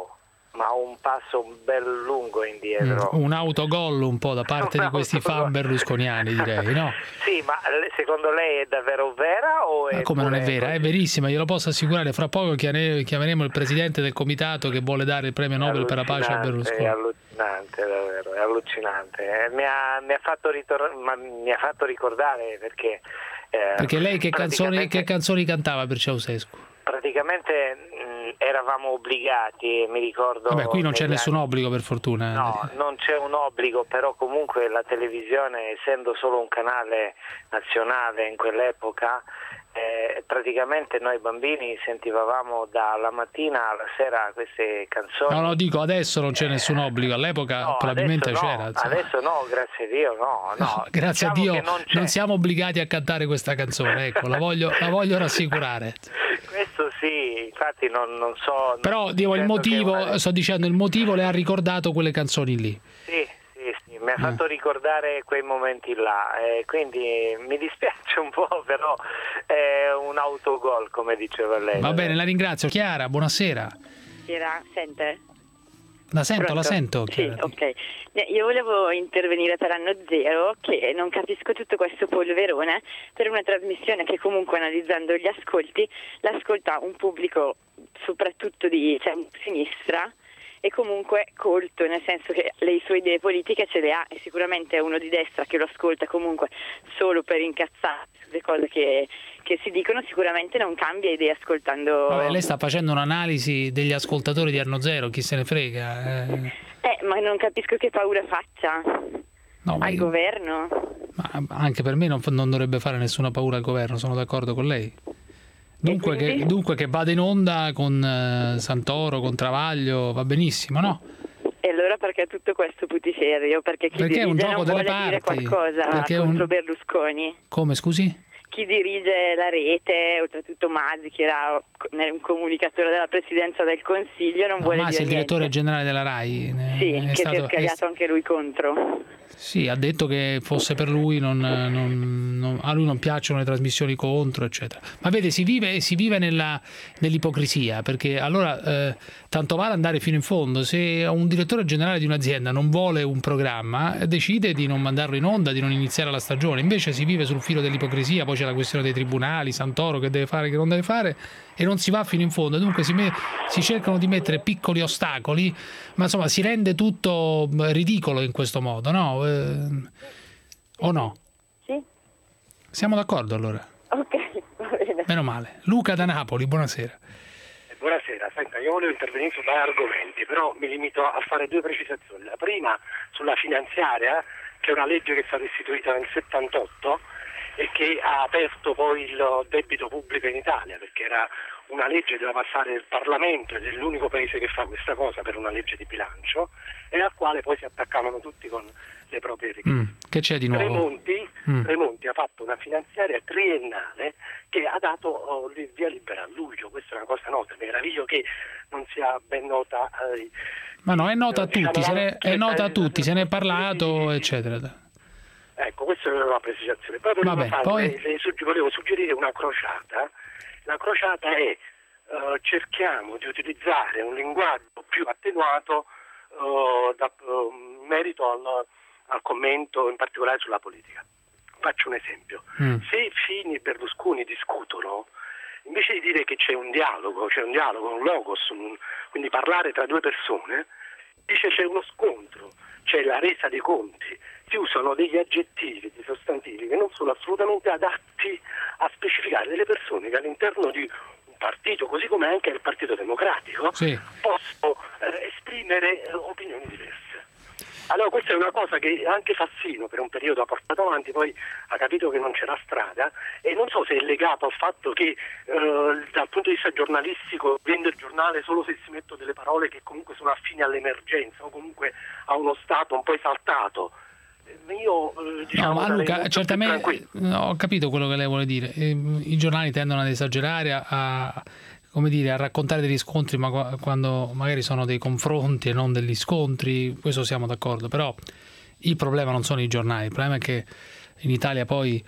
ma un passo bel lungo indietro. Mm, un autogol un po' da parte di questi fan berlusconiani, direi, no? Sì, ma secondo lei è davvero vera o è ma come non è vera? così? È verissima, glielo posso assicurare. Fra poco chiameremo il presidente del comitato che vuole dare il premio Nobel per la pace a Berlusconi. È allucinante, davvero, è allucinante. Eh, mi, ha, mi, ha fatto ritor- ma mi ha fatto ricordare perché... Eh, perché lei che canzoni, praticamente... che canzoni cantava per Ceausescu? Praticamente mh, eravamo obbligati, mi ricordo... Vabbè, qui non c'è anni... nessun obbligo per fortuna. No, non c'è un obbligo, però comunque la televisione, essendo solo un canale nazionale in quell'epoca, eh, praticamente noi bambini sentivamo dalla mattina alla sera queste canzoni. No, no, dico adesso non c'è nessun obbligo, all'epoca no, probabilmente adesso c'era. No, adesso no, grazie a Dio, no. no. no grazie diciamo a Dio non, non siamo obbligati a cantare questa canzone, ecco, la voglio, la voglio rassicurare. Questo sì, infatti non, non so... Però dico, il motivo, una... sto dicendo, il motivo le ha ricordato quelle canzoni lì. Sì, sì, sì, mi ha fatto eh. ricordare quei momenti là, eh, quindi mi dispiace un po', però è un autogol, come diceva lei. Va bene, la ringrazio. Chiara, buonasera. Chiara, sente? La sento, Pronto? la sento. Chiara. Sì, ok. Io volevo intervenire per Anno Zero, che non capisco tutto questo polverone per una trasmissione che comunque, analizzando gli ascolti, l'ascolta un pubblico soprattutto di cioè, sinistra e comunque colto, nel senso che le sue idee politiche ce le ha, e sicuramente è uno di destra che lo ascolta comunque solo per incazzare le cose che, che si dicono, sicuramente non cambia idee ascoltando. Vabbè, lei sta facendo un'analisi degli ascoltatori di Anno Zero, chi se ne frega. Eh, eh ma non capisco che paura faccia no, al io... governo. Ma anche per me non, non dovrebbe fare nessuna paura al governo, sono d'accordo con lei. Dunque che, dunque che vada in onda con eh, Santoro, con Travaglio, va benissimo, no? E allora perché tutto questo putiferio? Perché chi perché dirige è un gioco non delle vuole parti. dire qualcosa perché contro un... Berlusconi? Come, scusi? Chi dirige la rete, oltretutto Masi, che era un comunicatore della Presidenza del Consiglio, non no, vuole Masi dire è il direttore niente. generale della RAI. Sì, è che stato, si è scagliato è... anche lui contro. Sì, ha detto che fosse per lui, non, non, non, a lui non piacciono le trasmissioni contro, eccetera. Ma vede, si vive, si vive nella, nell'ipocrisia, perché allora eh, tanto vale andare fino in fondo. Se un direttore generale di un'azienda non vuole un programma, decide di non mandarlo in onda, di non iniziare la stagione. Invece si vive sul filo dell'ipocrisia, poi c'è la questione dei tribunali, Santoro che deve fare, che non deve fare, e non si va fino in fondo. Dunque si, me, si cercano di mettere piccoli ostacoli, ma insomma si rende tutto ridicolo in questo modo, no? O no? Sì. Siamo d'accordo allora? Ok, va bene. Meno male. Luca da Napoli, buonasera. Buonasera, senta, io volevo intervenire su vari argomenti, però mi limito a fare due precisazioni. La prima sulla finanziaria, che è una legge che è stata istituita nel settantotto e che ha aperto poi il debito pubblico in Italia, perché era una legge che doveva passare nel Parlamento ed è l'unico paese che fa questa cosa per una legge di bilancio, e al quale poi si attaccavano tutti con le proprie richieste. Mm, che c'è di nuovo? Tremonti, mm. Tremonti ha fatto una finanziaria triennale che ha dato oh, via libera a luglio. Questa è una cosa nota, meraviglio che non sia ben nota. Eh, Ma no, è nota a tutti, se ne, è nota a tutti, se ne è parlato, eccetera. Ecco, questa è una precisazione. Poi volevo, Vabbè, fare, poi... le, le, volevo suggerire una crociata. La crociata è uh, cerchiamo di utilizzare un linguaggio più attenuato uh, da, uh, in merito al, al commento, in particolare sulla politica. Faccio un esempio. Mm. Se Fini e Berlusconi discutono, invece di dire che c'è un dialogo, c'è un dialogo, un logos, un, quindi parlare tra due persone, dice c'è uno scontro, c'è la resa dei conti, si usano degli aggettivi, dei sostantivi che non sono assolutamente adatti a specificare delle persone che all'interno di un partito, così come anche il Partito Democratico, sì, possono eh, esprimere eh, opinioni diverse. Allora questa è una cosa che anche Fassino per un periodo ha portato avanti, poi ha capito che non c'era strada, e non so se è legato al fatto che eh, dal punto di vista giornalistico vende il giornale solo se si mettono delle parole che comunque sono affini all'emergenza o comunque a uno stato un po' esaltato. Io, eh, diciamo, no, ma Luca, certamente no, ho capito quello che lei vuole dire. I giornali tendono ad esagerare, a, come dire, a raccontare degli scontri, ma quando magari sono dei confronti e non degli scontri, questo siamo d'accordo. Però il problema non sono i giornali, il problema è che in Italia poi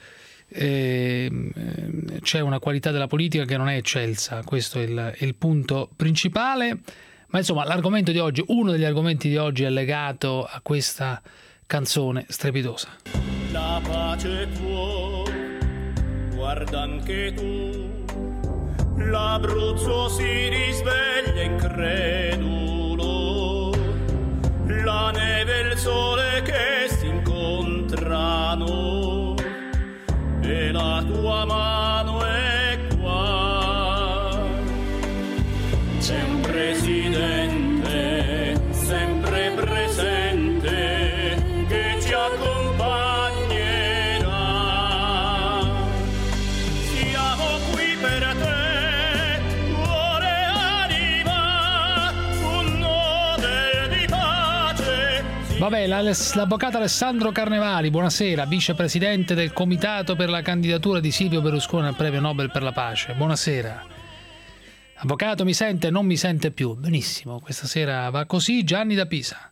eh, c'è una qualità della politica che non è eccelsa, questo è il, è il punto principale. Ma insomma, l'argomento di oggi, uno degli argomenti di oggi è legato a questa canzone strepitosa. La pace tua, guarda anche tu, l'Abruzzo si risveglia incredulo, la neve e il sole che si incontrano, e la tua mano è qua. C'è un presidente sempre presente che ci accompagnerà. Siamo qui per te, cuore, anima, un Nobel di pace. Vabbè, l'avvocato Alessandro Carnevali, buonasera, vicepresidente del Comitato per la candidatura di Silvio Berlusconi al premio Nobel per la pace. Buonasera. Avvocato, mi sente? Non mi sente più. Benissimo, questa sera va così. Gianni da Pisa.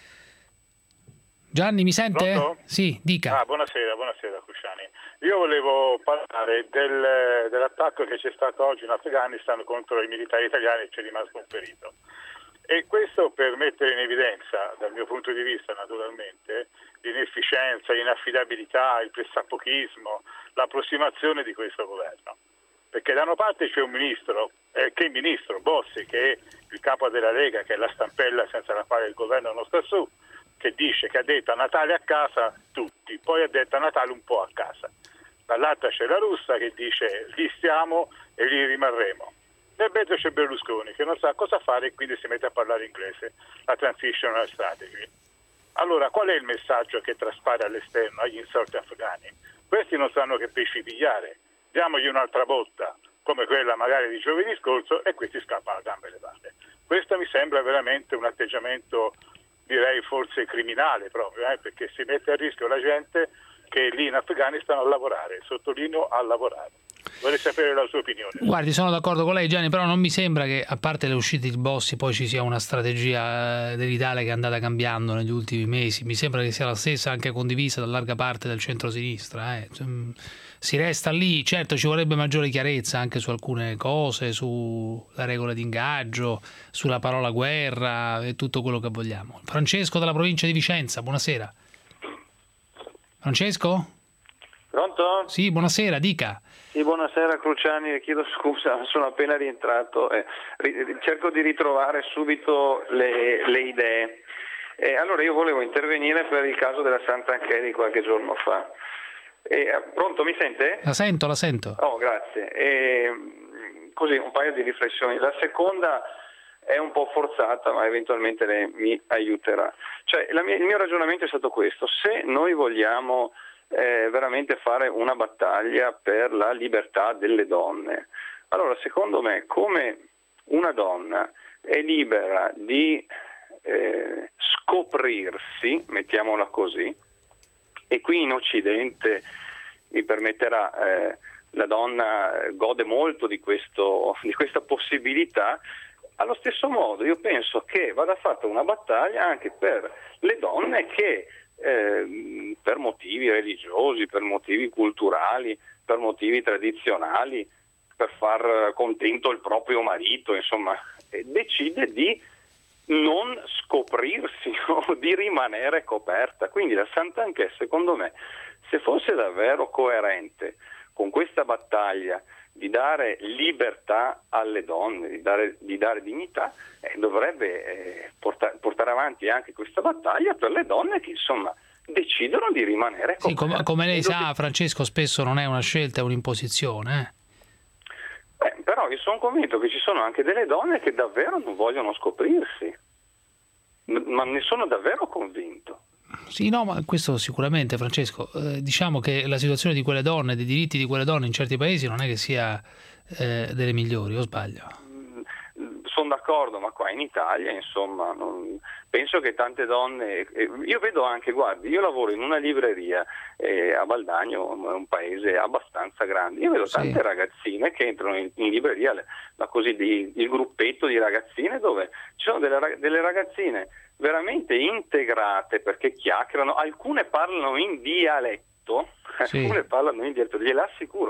Gianni, mi sente? Pronto? Sì, dica. Ah, buonasera, buonasera Cruciani. Io volevo parlare del, dell'attacco che c'è stato oggi in Afghanistan contro i militari italiani e c'è rimasto un ferito. E questo per mettere in evidenza, dal mio punto di vista naturalmente, l'inefficienza, l'inaffidabilità, il pressapochismo, l'approssimazione di questo governo. Perché da una parte c'è un ministro, eh, che il ministro Bossi, che è il capo della Lega, che è la stampella senza la quale il governo non sta su, che dice che ha detto a Natale a casa tutti, poi ha detto a Natale un po' a casa. Dall'altra c'è la Russa che dice lì stiamo e lì rimarremo. Nel mezzo c'è Berlusconi che non sa cosa fare e quindi si mette a parlare inglese, la transitional strategy. Allora qual è il messaggio che traspare all'esterno agli insorti afghani? Questi non sanno che pesci pigliare. Diamogli un'altra botta, come quella magari di giovedì scorso, e questi scappano a gambe levate. Questo mi sembra veramente un atteggiamento, direi forse criminale proprio, eh, perché si mette a rischio la gente che è lì in Afghanistan a lavorare, sottolineo a lavorare. Vorrei sapere la sua opinione. Guardi, sono d'accordo con lei Gianni, però non mi sembra che, a parte le uscite di Bossi, poi ci sia una strategia dell'Italia che è andata cambiando negli ultimi mesi. Mi sembra che sia la stessa anche condivisa da larga parte del centro-sinistra. Eh. Si resta lì, certo ci vorrebbe maggiore chiarezza anche su alcune cose, sulla regola di ingaggio, sulla parola guerra e tutto quello che vogliamo. Francesco dalla provincia di Vicenza, buonasera. Francesco? Pronto? Sì, buonasera, dica. Sì, buonasera Cruciani, chiedo scusa, sono appena rientrato, eh, cerco di ritrovare subito le, le idee. Eh, allora io volevo intervenire per il caso della Santanchè di qualche giorno fa. Eh, pronto, mi sente? La sento, la sento. Oh, grazie. Eh, così, un paio di riflessioni. La seconda è un po' forzata, ma eventualmente lei mi aiuterà. Cioè, la mia, il mio ragionamento è stato questo: se noi vogliamo eh, veramente fare una battaglia per la libertà delle donne, allora secondo me, come una donna è libera di eh, scoprirsi, mettiamola così, e qui in Occidente, mi permetterà, eh, la donna gode molto di, questo, di questa possibilità. Allo stesso modo io penso che vada fatta una battaglia anche per le donne che eh, per motivi religiosi, per motivi culturali, per motivi tradizionali, per far contento il proprio marito, insomma, eh, decide di non scoprirsi o di rimanere coperta. Quindi la Santanchè, secondo me, se fosse davvero coerente con questa battaglia di dare libertà alle donne, di dare, di dare dignità, eh, dovrebbe eh, portare, portare avanti anche questa battaglia per le donne che insomma decidono di rimanere coperte. Sì, com- come lei sa, Francesco, spesso non è una scelta, è un'imposizione. Eh? Beh, però io sono convinto che ci sono anche delle donne che davvero non vogliono scoprirsi, ma ne sono davvero convinto. Sì, no, ma questo sicuramente, Francesco. Eh, diciamo che la situazione di quelle donne, dei diritti di quelle donne in certi paesi non è che sia eh, delle migliori, o sbaglio? Sono d'accordo, ma qua in Italia, insomma, non... penso che tante donne... Io vedo anche, guardi, io lavoro in una libreria eh, a Valdagno, un paese abbastanza grande. Io vedo tante sì. ragazzine che entrano in, in libreria, la, così di, il gruppetto di ragazzine, dove ci sono delle, delle ragazzine veramente integrate perché chiacchierano, alcune parlano in dialetto, sì. alcune parlano in dialetto, glielo assicuro.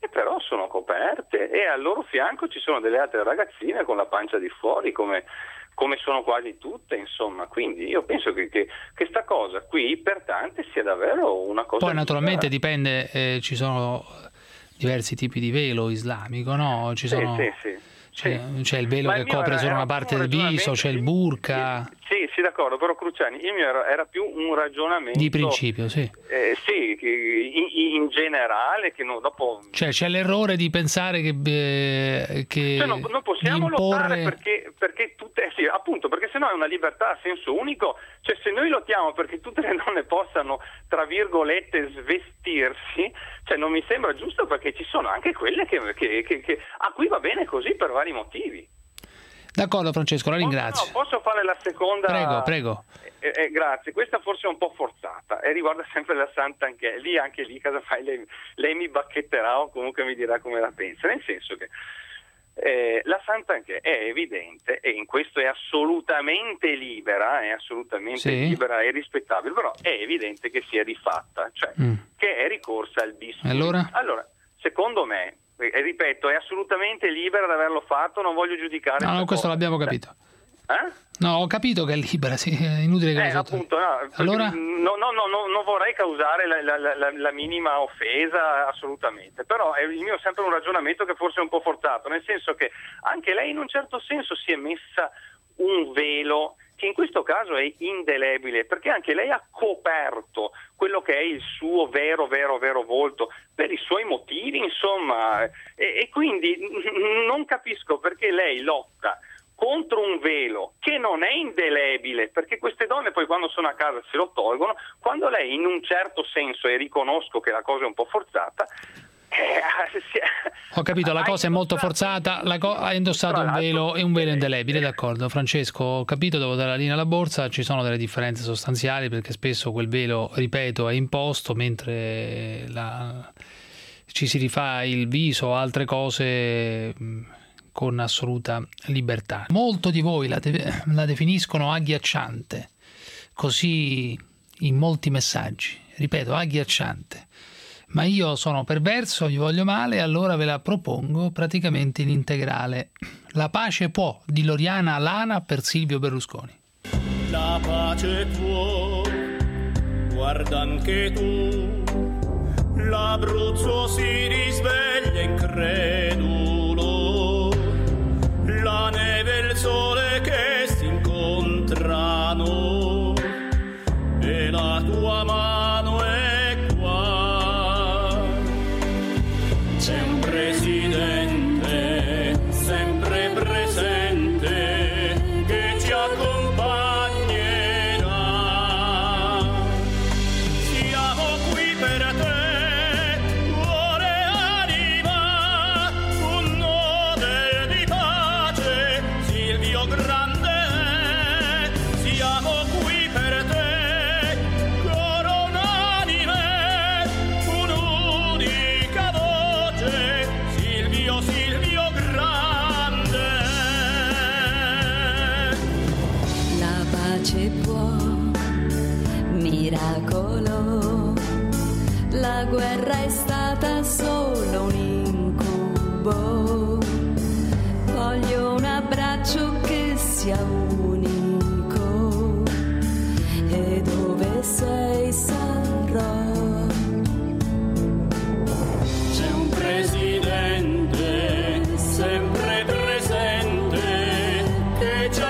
e però sono coperte e al loro fianco ci sono delle altre ragazzine con la pancia di fuori, come, come sono quasi tutte, insomma. Quindi io penso che, che, che sta cosa qui per tante sia davvero una cosa. Poi naturalmente dipende, eh, ci sono diversi tipi di velo islamico, no? Ci sono... Sì, sì, sì. C'è, c'è il velo Ma che il mio copre era- solo era una parte un del viso, ragionamento c'è il di- burka, Sì, sì, d'accordo, però Cruciani, il mio era, era più un ragionamento di principio, sì. eh, sì, che in, in generale, che no, dopo Cioè c'è l'errore di pensare che, eh, che cioè, non, non possiamo di imporre... lottare perché, perché tutte, sì, appunto, perché sennò è una libertà a senso unico. Cioè, se noi lottiamo perché tutte le donne possano, tra virgolette, svestirsi, cioè non mi sembra giusto, perché ci sono anche quelle che, che, che, che a cui va bene così per vari motivi. D'accordo Francesco, la ringrazio. No, posso fare la seconda? Prego, prego. Eh, eh, grazie, questa forse è un po' forzata e riguarda sempre la Santa anche lì, anche lì cosa fai? Lei, lei mi bacchetterà o comunque mi dirà come la pensa, nel senso che eh, la Santa anche è evidente, e in questo è assolutamente libera, è assolutamente Sì. libera e rispettabile, però è evidente che si è rifatta, cioè Mm. che è ricorsa al bisturi. E allora? Allora, secondo me, e ripeto, è assolutamente libera di averlo fatto, non voglio giudicare. No, no, questa questo cosa. l'abbiamo capito. Eh? No, ho capito che è libera, sì, è inutile che Eh, lo sotto- appunto, no, perché Allora? no, no, no, no, non vorrei causare la, la, la, la minima offesa, assolutamente, però è il mio sempre un ragionamento che forse è un po' forzato, nel senso che anche lei in un certo senso si è messa un velo che in questo caso è indelebile, perché anche lei ha coperto quello che è il suo vero, vero, vero volto per i suoi motivi, insomma, e, e quindi non capisco perché lei lotta contro un velo che non è indelebile, perché queste donne poi quando sono a casa se lo tolgono, quando lei in un certo senso, e riconosco che la cosa è un po' forzata, eh, si è- Ho capito, la cosa è molto forzata, la co- ha indossato un velo e un velo indelebile, d'accordo. Francesco, ho capito, devo dare la linea alla borsa, ci sono delle differenze sostanziali perché spesso quel velo, ripeto, è imposto mentre la... ci si rifà il viso o altre cose mh, con assoluta libertà. Molto di voi la, de- la definiscono agghiacciante, così in molti messaggi, ripeto, agghiacciante. Ma io sono perverso, vi voglio male, allora ve la propongo praticamente in integrale. La pace può, di Loriana Lana per Silvio Berlusconi. La pace può, guarda anche tu, l'Abruzzo si risveglia incredulo, la neve e il sole che si incontrano, e la tua mano è qua. C'è un presidente sempre presente che ci accompagnerà. Siamo qui per te, cuore e anima, un Nobel di pace, Silvio Grande. Siamo qui per te, coro unanime, un'unica voce, Silvio, Silvio Grande. La pace può, miracolo, la guerra è stata solo un incubo. Voglio un abbraccio che sia unico, e dove sei sarò. C'è un presidente sempre presente che ci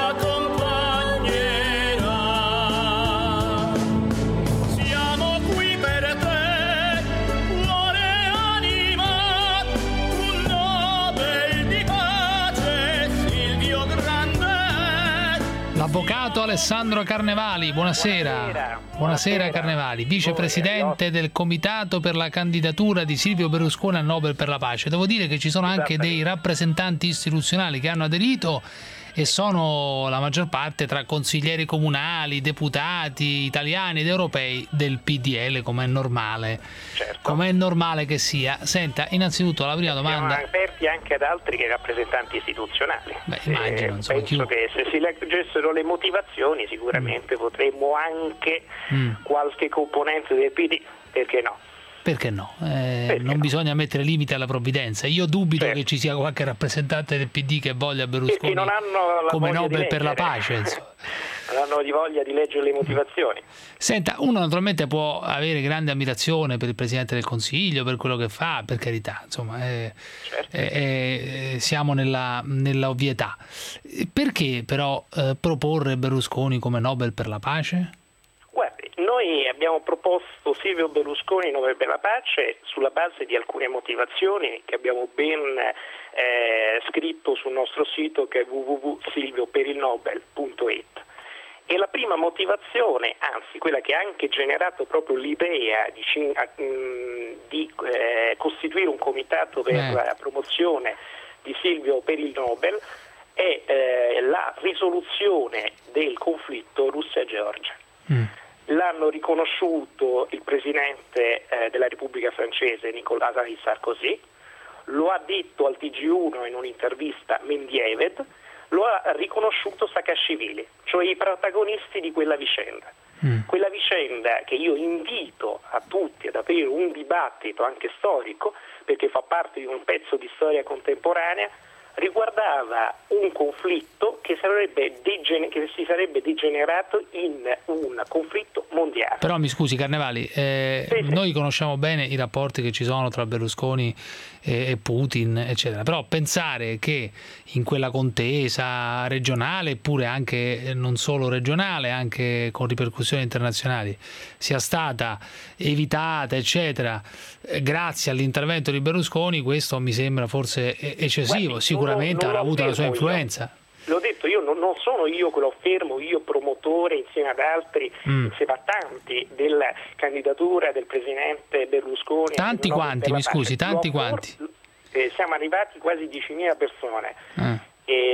accompagnerà. Siamo qui per te, cuore e anima, un Nobel di pace, Silvio Grande. L'avvocato Alessandro Carnevali, buonasera. Buonasera. Buonasera Carnevali, vicepresidente del comitato per la candidatura di Silvio Berlusconi al Nobel per la pace. Devo dire che ci sono anche dei rappresentanti istituzionali che hanno aderito e sono la maggior parte tra consiglieri comunali, deputati italiani ed europei del P D L, come è normale. Certo. Come è normale che sia. Senta, innanzitutto la prima domanda. Siamo aperti anche ad altri che rappresentanti istituzionali. Beh, immagino, insomma, penso chi- che se si leggessero le motivazioni sicuramente potremmo anche Mm. qualche componente del P D, perché no? Perché no? Eh, Perché non no? Bisogna mettere limiti alla provvidenza. Io dubito certo. che ci sia qualche rappresentante del P D che voglia Berlusconi non hanno la come Nobel per la pace. Insomma. Non hanno di voglia di leggere le motivazioni. Senta, uno naturalmente può avere grande ammirazione per il Presidente del Consiglio, per quello che fa, per carità, insomma, eh, certo. eh, eh, siamo nella, nella ovvietà. Perché però eh, proporre Berlusconi come Nobel per la pace? Guardi, noi abbiamo proposto Silvio Berlusconi Nobel per la pace sulla base di alcune motivazioni che abbiamo ben eh, scritto sul nostro sito, che è w w w punto silvio per il nobel punto it. E la prima motivazione, anzi quella che ha anche generato proprio l'idea di, di eh, costituire un comitato per eh. la promozione di Silvio per il Nobel, è eh, la risoluzione del conflitto Russia-Georgia. Mm. L'hanno riconosciuto il presidente eh, della Repubblica francese Nicolas Sarkozy, lo ha detto al T G uno in un'intervista Medvedev, lo ha riconosciuto Saakashvili, cioè i protagonisti di quella vicenda. Mm. Quella vicenda che io invito a tutti ad aprire un dibattito anche storico, perché fa parte di un pezzo di storia contemporanea, riguardava un conflitto che, sarebbe degen- che si sarebbe degenerato in un conflitto mondiale. Però mi scusi Carnevali, eh, sì, sì. noi conosciamo bene i rapporti che ci sono tra Berlusconi e, e Putin, eccetera, però pensare che in quella contesa regionale, eppure anche non solo regionale, anche con ripercussioni internazionali, sia stata evitata, eccetera, eh, grazie all'intervento di Berlusconi, questo mi sembra forse eccessivo. Guardi, sicuramente avrà avuto la sua influenza. L'ho detto, io non, non sono io che lo affermo, io promotore insieme ad altri, mm. insieme a tanti, della candidatura del presidente Berlusconi. Tanti quanti, mi scusi, tanti quanti? Eh, siamo arrivati quasi diecimila persone. Ah.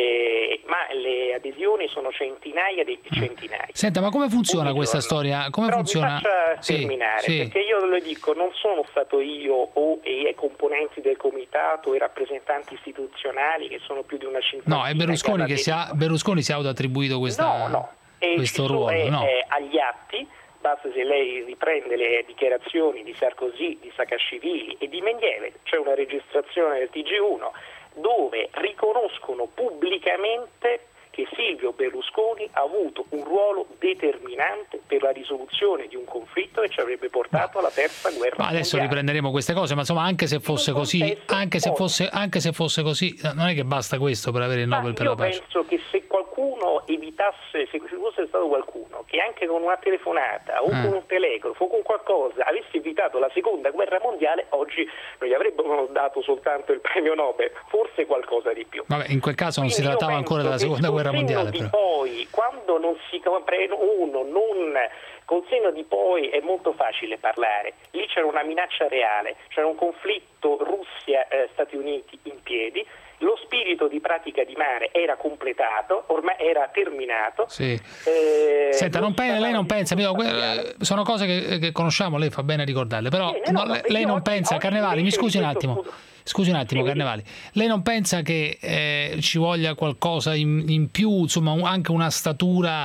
Eh, ma le adesioni sono centinaia di centinaia. Senta, ma come funziona questa storia? Come Però funziona? Mi faccia sì, terminare, sì. perché io le dico, non sono stato io o i componenti del comitato, i rappresentanti istituzionali, che sono più di una cinquantina. No, è Berlusconi che si ha, Berlusconi si è autoattribuito questa, no, no. questo e ruolo. È, no. è agli atti. Basta se lei riprende le dichiarazioni di Sarkozy, di Saakashvili e di Medvedev, c'è una registrazione del T G uno dove riconoscono pubblicamente che Silvio Berlusconi ha avuto un ruolo determinante per la risoluzione di un conflitto che ci avrebbe portato alla terza guerra mondiale. Adesso riprenderemo queste cose, ma insomma anche se fosse così, anche se fosse, anche se fosse così, non è che basta questo per avere il Nobel per la pace. Io penso che se qualcuno evitasse, se ci fosse stato qualcuno che anche con una telefonata o ah. con un telegrafo o con qualcosa avesse evitato la seconda guerra mondiale, oggi non gli avrebbero dato soltanto il premio Nobel, forse qualcosa di più. Vabbè, in quel caso non Quindi si trattava ancora della seconda guerra mondiale. Di poi, quando non si uno non col senno di poi è molto facile parlare. Lì c'era una minaccia reale, c'era un conflitto Russia-Stati Uniti in piedi. Lo spirito di pratica di mare era completato, ormai era terminato. Sì. Eh, Senta, non pensa, lei non pensa, sono cose che, che conosciamo, lei fa bene a ricordarle, però sì, no, no, lei, lei non oggi, pensa, oggi Carnevali, mi scusi un attimo. Scusi un attimo, sì, Carnevali, lei non pensa che eh, ci voglia qualcosa in, in più, insomma, un, anche una statura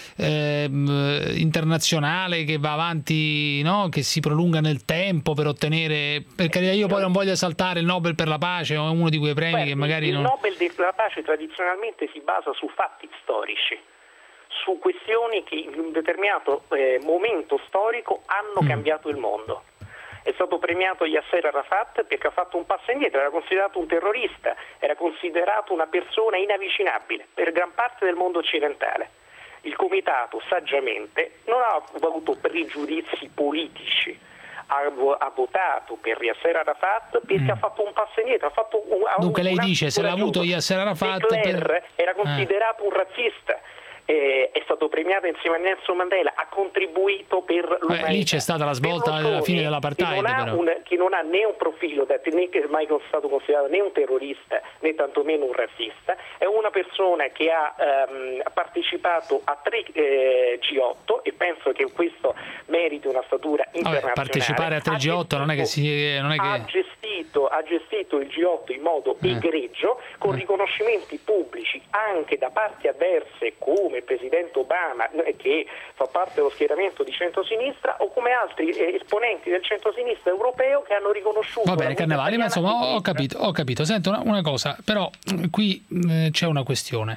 eh, internazionale che va avanti, no? Che si prolunga nel tempo per ottenere, per carità, io poi non voglio saltare il Nobel per la pace o uno di quei premi Beh, che magari il non... Il Nobel per la pace tradizionalmente si basa su fatti storici, su questioni che in un determinato eh, momento storico hanno mm. cambiato il mondo. È stato premiato Yasser Arafat perché ha fatto un passo indietro, era considerato un terrorista, era considerato una persona inavvicinabile per gran parte del mondo occidentale. Il comitato saggiamente non ha avuto pregiudizi politici, ha, ha votato per Yasser Arafat perché mm. ha fatto un passo indietro, ha fatto un, Dunque lei dice se l'ha avuto Yasser Arafat per... era considerato eh. un razzista. Eh, è stato premiato insieme a Nelson Mandela, ha contribuito per l'umanità. Eh, lì c'è stata la svolta alla fine dell'apartheid, che non, ha un, che non ha né un profilo, né che è mai stato considerato né un terrorista né tantomeno un razzista, è una persona che ha ehm, partecipato a tre eh, G otto e penso che questo meriti una statura internazionale. Vabbè, partecipare a tre G otto non è che si... Non è che... Ha, gestito, ha gestito il G otto in modo eh. egregio, con riconoscimenti pubblici anche da parti avverse come il presidente Obama, che fa parte dello schieramento di centrosinistra, o come altri esponenti del centrosinistra europeo che hanno riconosciuto. Va bene, Carnevali, ma insomma ho, ho capito, ho capito. Sento una, una cosa, però qui eh, c'è una questione.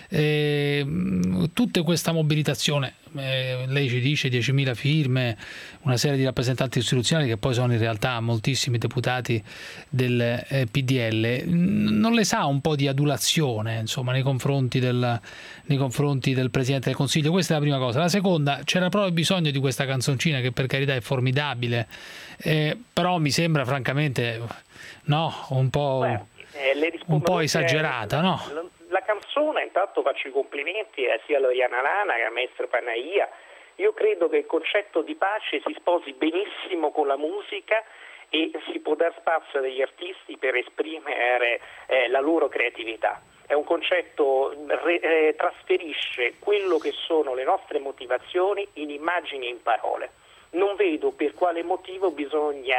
Eh, tutta questa mobilitazione, eh, lei ci dice diecimila firme, una serie di rappresentanti istituzionali che poi sono in realtà moltissimi deputati del eh, P D L, non le sa un po' di adulazione, insomma, nei confronti del, nei confronti del Presidente del Consiglio? Questa è la prima cosa. La seconda, c'era proprio bisogno di questa canzoncina, che per carità è formidabile, eh, però mi sembra francamente no, un po', Beh, eh, un po' esagerata, no? La canzone, intanto faccio i complimenti eh, sia a Loriana Lana che a Maestro Panaia. Io credo che il concetto di pace si sposi benissimo con la musica e si può dar spazio agli artisti per esprimere eh, la loro creatività. È un concetto che eh, trasferisce quello che sono le nostre motivazioni in immagini e in parole. Non vedo per quale motivo bisogna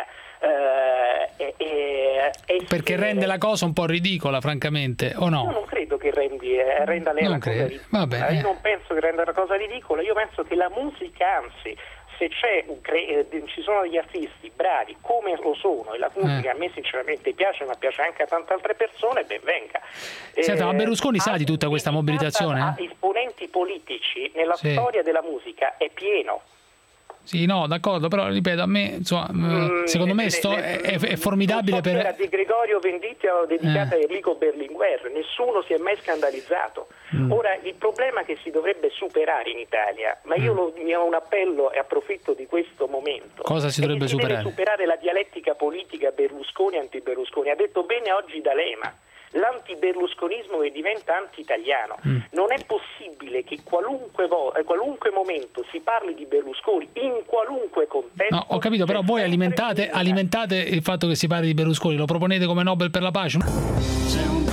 eh, eh, eh, perché rende la cosa un po' ridicola, francamente, o no? Io non credo che rendi, eh, renda lei non la credo. cosa ridicola. Va bene. Io non penso che renda una cosa ridicola, io penso che la musica, anzi, se c'è un cre- eh, ci sono degli artisti bravi come lo sono, e la musica eh. a me sinceramente piace, ma piace anche a tante altre persone, ben venga. Senta, eh, ma Berlusconi sa di tutta questa mobilitazione? A esponenti politici nella Sì. storia della musica è pieno. Sì, no, d'accordo, però ripeto, a me, insomma, mm, secondo me sto, è, è, è formidabile per... Era di Gregorio Venditti dedicata eh. a Enrico Berlinguer, nessuno si è mai scandalizzato. Mm. Ora, il problema che si dovrebbe superare in Italia, ma io mm. lo, mi ho un appello e approfitto di questo momento. Cosa si dovrebbe si superare? Deve superare la dialettica politica Berlusconi-anti-Berlusconi. Ha detto bene oggi D'Alema. L'antiberlusconismo che diventa anti-italiano. Mm. Non è possibile che qualunque, vo- qualunque momento si parli di Berlusconi in qualunque contesto. No, ho capito, però voi alimentate, alimentate il fatto che si parli di Berlusconi, lo proponete come Nobel per la pace? C'è un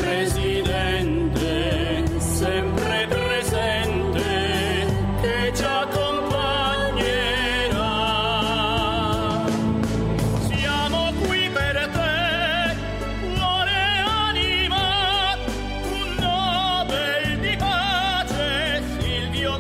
presidente sempre presente che ci accompagnerà. Siamo qui per te, cuore anima, un Nobel di pace, Silvio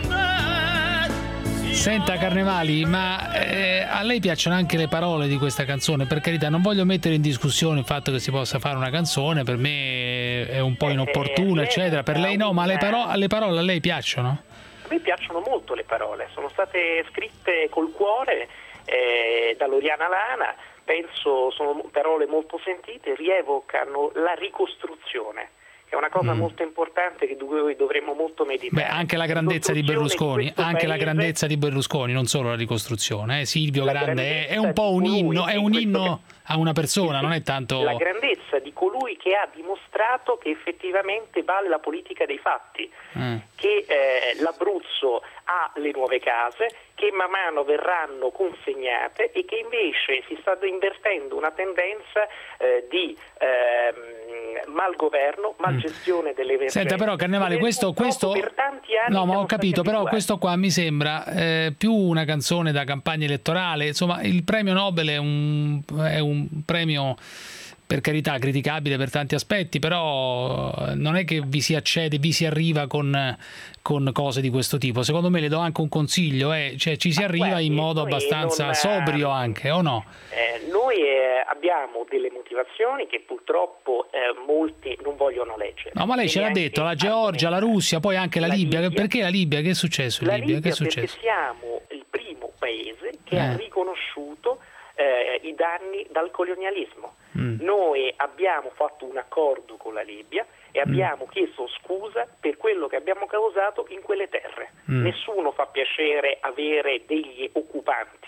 Grande. Senta Carnevali, ma eh, a lei piacciono anche le parole di questa canzone? Per carità, non voglio mettere in discussione il fatto che si possa fare una canzone, per me è un po' inopportuno, eccetera, per lei no, ma le, paro- le parole a lei piacciono? A me piacciono molto le parole, sono state scritte col cuore eh, da Loriana Lana, penso sono parole molto sentite, rievocano la ricostruzione, che è una cosa mm. molto importante che noi dovremmo molto meditare. Beh, anche la grandezza di Berlusconi, di anche paese, la grandezza di Berlusconi, non solo la ricostruzione. Eh? Silvio Grande è, è un po' un inno, è un inno a una persona, non è tanto... La grandezza di colui che ha dimostrato che effettivamente vale la politica dei fatti, mm. che eh, l'Abruzzo ha le nuove case, che man mano verranno consegnate e che invece si sta invertendo una tendenza eh, di eh, malgoverno, malgestione delle emergenze. Senta però Carnevali, questo, questo... per tanti anni no, ma ho capito, però questo qua mi sembra eh, più una canzone da campagna elettorale. Insomma, il premio Nobel è un, è un premio, per carità, criticabile per tanti aspetti, però non è che vi si accede, vi si arriva con, con cose di questo tipo. Secondo me le do anche un consiglio, eh, cioè ci si arriva guardi, in modo abbastanza non, sobrio anche, o no? Eh, noi eh, abbiamo delle motivazioni che purtroppo eh, molti non vogliono leggere. No, ma lei ce l'ha detto, la Georgia, la Russia, poi anche la, la Libia. Libia. Perché la Libia? Che è successo in la Libia? Libia Che è successo? Perché siamo il primo paese che eh. ha riconosciuto eh, i danni dal colonialismo. Mm. Noi abbiamo fatto un accordo con la Libia e abbiamo mm. chiesto scusa per quello che abbiamo causato in quelle terre. Mm. Nessuno fa piacere avere degli occupanti.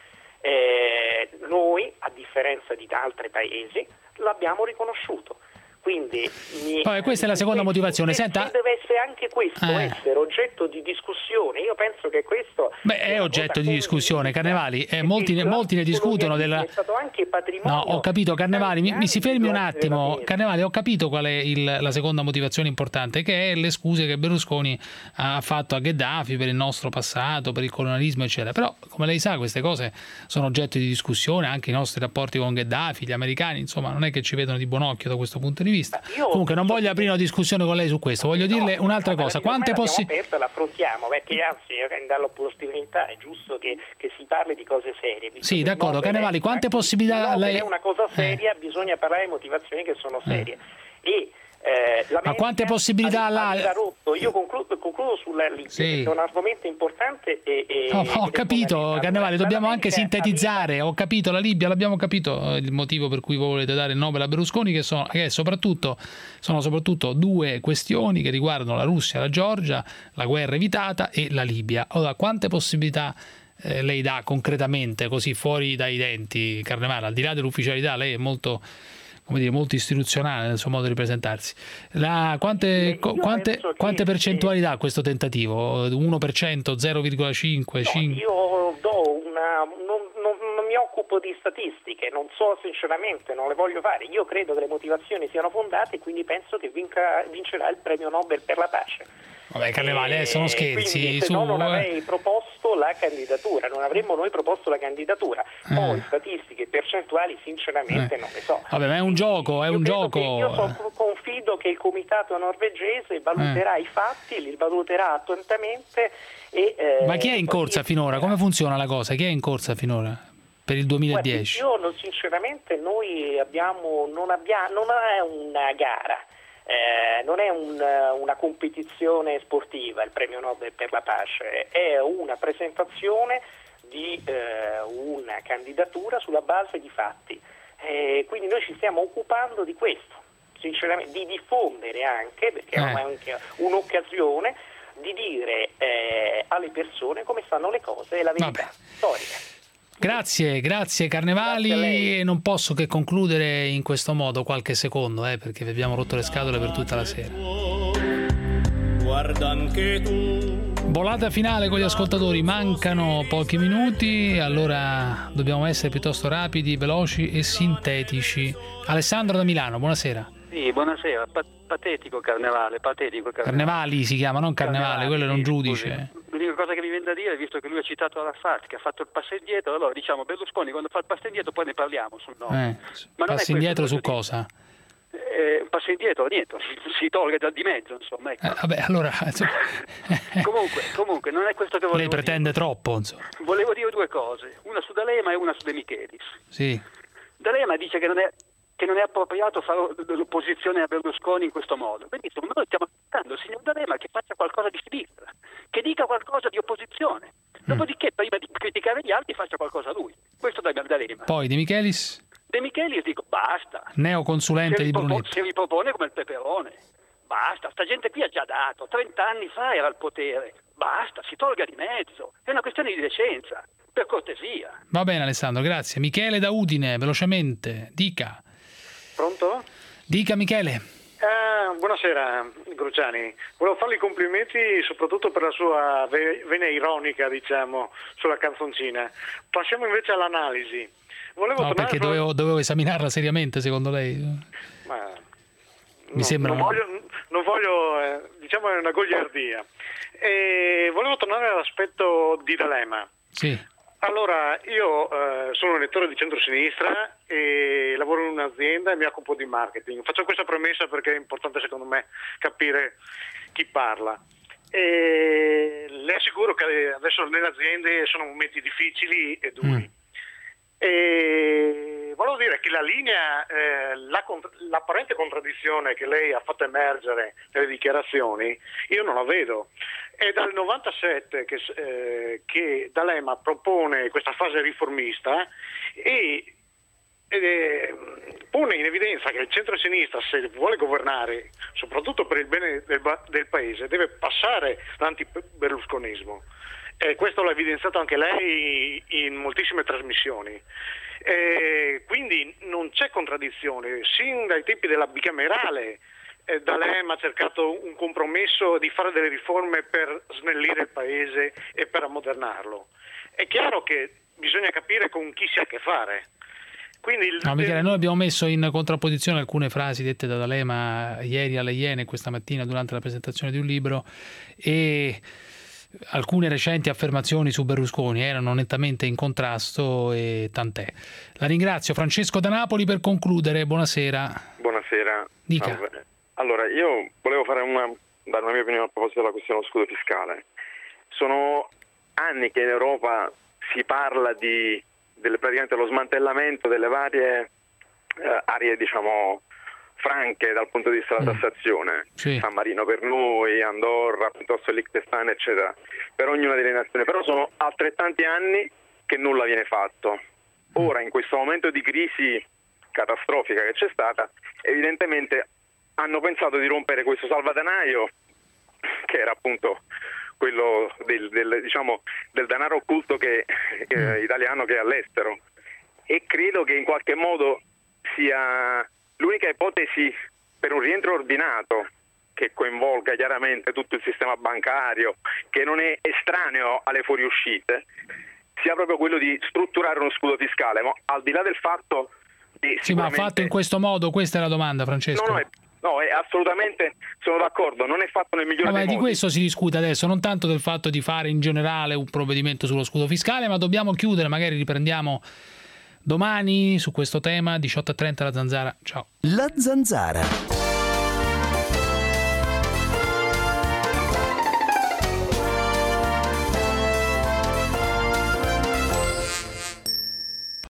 Eh, noi, a differenza di altri paesi, l'abbiamo riconosciuto. Quindi mi, Poi, questa è la seconda motivazione. Senta, deve essere anche questo eh. essere oggetto di discussione. Io penso che questo beh è oggetto di discussione. Carnevali, eh, molti, molti ne discutono della... è stato anche patrimonio. No, ho capito Carnevali, mi, mi si fermi un attimo. Carnevali, ho capito qual è il, la seconda motivazione importante, che è le scuse che Berlusconi ha fatto a Gheddafi per il nostro passato, per il colonialismo eccetera. Però come lei sa queste cose sono oggetto di discussione, anche i nostri rapporti con Gheddafi, gli americani insomma non è che ci vedono di buon occhio da questo punto di vista. vista. Comunque non voglio aprire una discussione con lei su questo, voglio dirle no, un'altra no, cosa. Quante possibilità... aperta, l'affrontiamo, perché anzi dalla positività è giusto che, che si parli di cose serie. Sì, d'accordo, Carnevali, quante possibilità no, lei... è una cosa seria, eh. bisogna parlare di motivazioni che sono serie. Eh. E Eh, ma quante possibilità l'ha ha? Io concludo, concludo sulla Libia, sì. Che è un argomento importante e, e, no, ho capito, Carnevali, dobbiamo anche sintetizzare. Ho capito, la Libia l'abbiamo capito, il motivo per cui volete dare il Nobel a Berlusconi, che sono, che soprattutto, sono soprattutto due questioni che riguardano la Russia, la Georgia, la guerra evitata e la Libia. Allora, quante possibilità eh, lei dà concretamente, così fuori dai denti, Carnevali, al di là dell'ufficialità? Lei è molto... come dire, molto istituzionale nel suo modo di presentarsi. La, quante, quante, quante percentuali dà questo tentativo? uno per cento, zero virgola cinque, no, cinque? Io do una... Non, non, non mi occupo di statistiche, non so sinceramente, non le voglio fare. Io credo che le motivazioni siano fondate e quindi penso che vinca, vincerà il premio Nobel per la pace. Vabbè, Carnevali, adesso non scherzi. Quindi, se su... no non avrei proposto la candidatura, non avremmo noi proposto la candidatura. Poi eh. statistiche e percentuali sinceramente eh. non le so. Vabbè, ma è un gioco, è io un gioco. Io so, confido che il comitato norvegese valuterà eh. i fatti, li valuterà attentamente. E, eh, ma chi è in corsa finora? Come funziona la cosa? Chi è in corsa finora? Per il duemiladieci? Guardi, io sinceramente noi abbiamo, non, abbiamo, non è una gara. Eh, non è un, una competizione sportiva il premio Nobel per la pace, è una presentazione di eh, una candidatura sulla base di fatti, eh, quindi noi ci stiamo occupando di questo, sinceramente, di diffondere anche, perché eh. è anche un'occasione di dire eh, alle persone come stanno le cose e la verità Vabbè. storica. Grazie, grazie Carnevali. Grazie, non posso che concludere in questo modo qualche secondo, eh, perché vi abbiamo rotto le scatole per tutta la sera. Guarda anche tu. Volata finale con gli ascoltatori, mancano pochi minuti, allora dobbiamo essere piuttosto rapidi, veloci e sintetici. Alessandro da Milano, buonasera. Sì, buonasera. Pa- patetico Carnevale, patetico Carnevale. Carnevali si chiama, non Carnevale, Carnevali, quello era un sì, giudice. Scusi. L'unica cosa che mi viene da dire, visto che lui ha citato Arafat, che ha fatto il passo indietro, allora diciamo Berlusconi quando fa il passo indietro poi ne parliamo sul no. Eh, Ma passi indietro su cosa? Eh, un passo indietro, niente, si, si tolga dal di mezzo, insomma. Ecco. Eh, vabbè, allora... comunque, comunque, non è questo che volevo Lei pretende dire. troppo, insomma. Volevo dire due cose, una su D'Alema e una su De Michelis. Sì. D'Alema dice che non è che non è appropriato fare l'opposizione a Berlusconi in questo modo. Benissimo, noi stiamo aspettando il signor D'Alema che faccia qualcosa di sinistra, che dica qualcosa di opposizione. Dopodiché, prima di criticare gli altri, faccia qualcosa lui. Questo da D'Alema. Poi De Michelis? De Michelis dico basta. Neoconsulente di Brunetta. Si ripropone come il peperone. Basta, sta gente qui ha già dato, trent'anni fa era al potere. Basta, si tolga di mezzo. È una questione di decenza, per cortesia. Va bene Alessandro, grazie. Michele da Udine, velocemente, dica. Pronto? Dica Michele. Eh, buonasera Gruciani, volevo fargli i complimenti soprattutto per la sua vena ironica, diciamo, sulla canzoncina. Passiamo invece all'analisi. Volevo no, perché proprio... dovevo, dovevo esaminarla seriamente, secondo lei? Ma... Mi no, sembra... Non voglio, non voglio eh, diciamo è una goliardia. E volevo tornare all'aspetto di D'Alema. Sì. Allora, io eh, sono un elettore di centrosinistra e lavoro in un'azienda e mi occupo di marketing. Faccio questa premessa perché è importante secondo me capire chi parla. E le assicuro che adesso nelle aziende sono momenti difficili e duri. Mm. E volevo dire che la linea, eh, la, l'apparente contraddizione che lei ha fatto emergere nelle dichiarazioni, io non la vedo. È dal novantasette che, eh, che D'Alema propone questa fase riformista e, e pone in evidenza che il centro-sinistra, se vuole governare, soprattutto per il bene del, del paese, deve passare l'anti-berlusconismo. E questo l'ha evidenziato anche lei in moltissime trasmissioni. E quindi non c'è contraddizione. Sin dai tempi della bicamerale eh, D'Alema ha cercato un compromesso di fare delle riforme per snellire il paese e per ammodernarlo. È chiaro che bisogna capire con chi si ha a che fare. Quindi il... No, Michele, noi abbiamo messo in contrapposizione alcune frasi dette da D'Alema ieri alle Iene, questa mattina durante la presentazione di un libro, e alcune recenti affermazioni su Berlusconi erano nettamente in contrasto e tant'è. La ringrazio. Francesco da Napoli per concludere. Buonasera. Buonasera. Dica. Allora, io volevo fare una, dare una mia opinione a proposito della questione dello scudo fiscale. Sono anni che in Europa si parla di del, praticamente lo smantellamento delle varie eh, aree, diciamo, franche dal punto di vista della tassazione, sì. San Marino per noi, Andorra, piuttosto Liechtenstein, eccetera, per ognuna delle nazioni, però sono altrettanti anni che nulla viene fatto. Ora, in questo momento di crisi catastrofica che c'è stata, evidentemente hanno pensato di rompere questo salvadanaio, che era appunto quello del, del, diciamo, del denaro occulto che, eh, italiano che è all'estero, e credo che in qualche modo sia l'unica ipotesi per un rientro ordinato che coinvolga chiaramente tutto il sistema bancario, che non è estraneo alle fuoriuscite, sia proprio quello di strutturare uno scudo fiscale. Ma al di là del fatto che sì, ma fatto in questo modo, questa è la domanda, Francesco. No, no, è, no, è assolutamente, sono d'accordo, non è fatto nel migliore ma dei di modi. questo si discute adesso, non tanto del fatto di fare in generale un provvedimento sullo scudo fiscale, ma dobbiamo chiudere, magari riprendiamo domani su questo tema. Diciotto e trenta La Zanzara. Ciao. La Zanzara.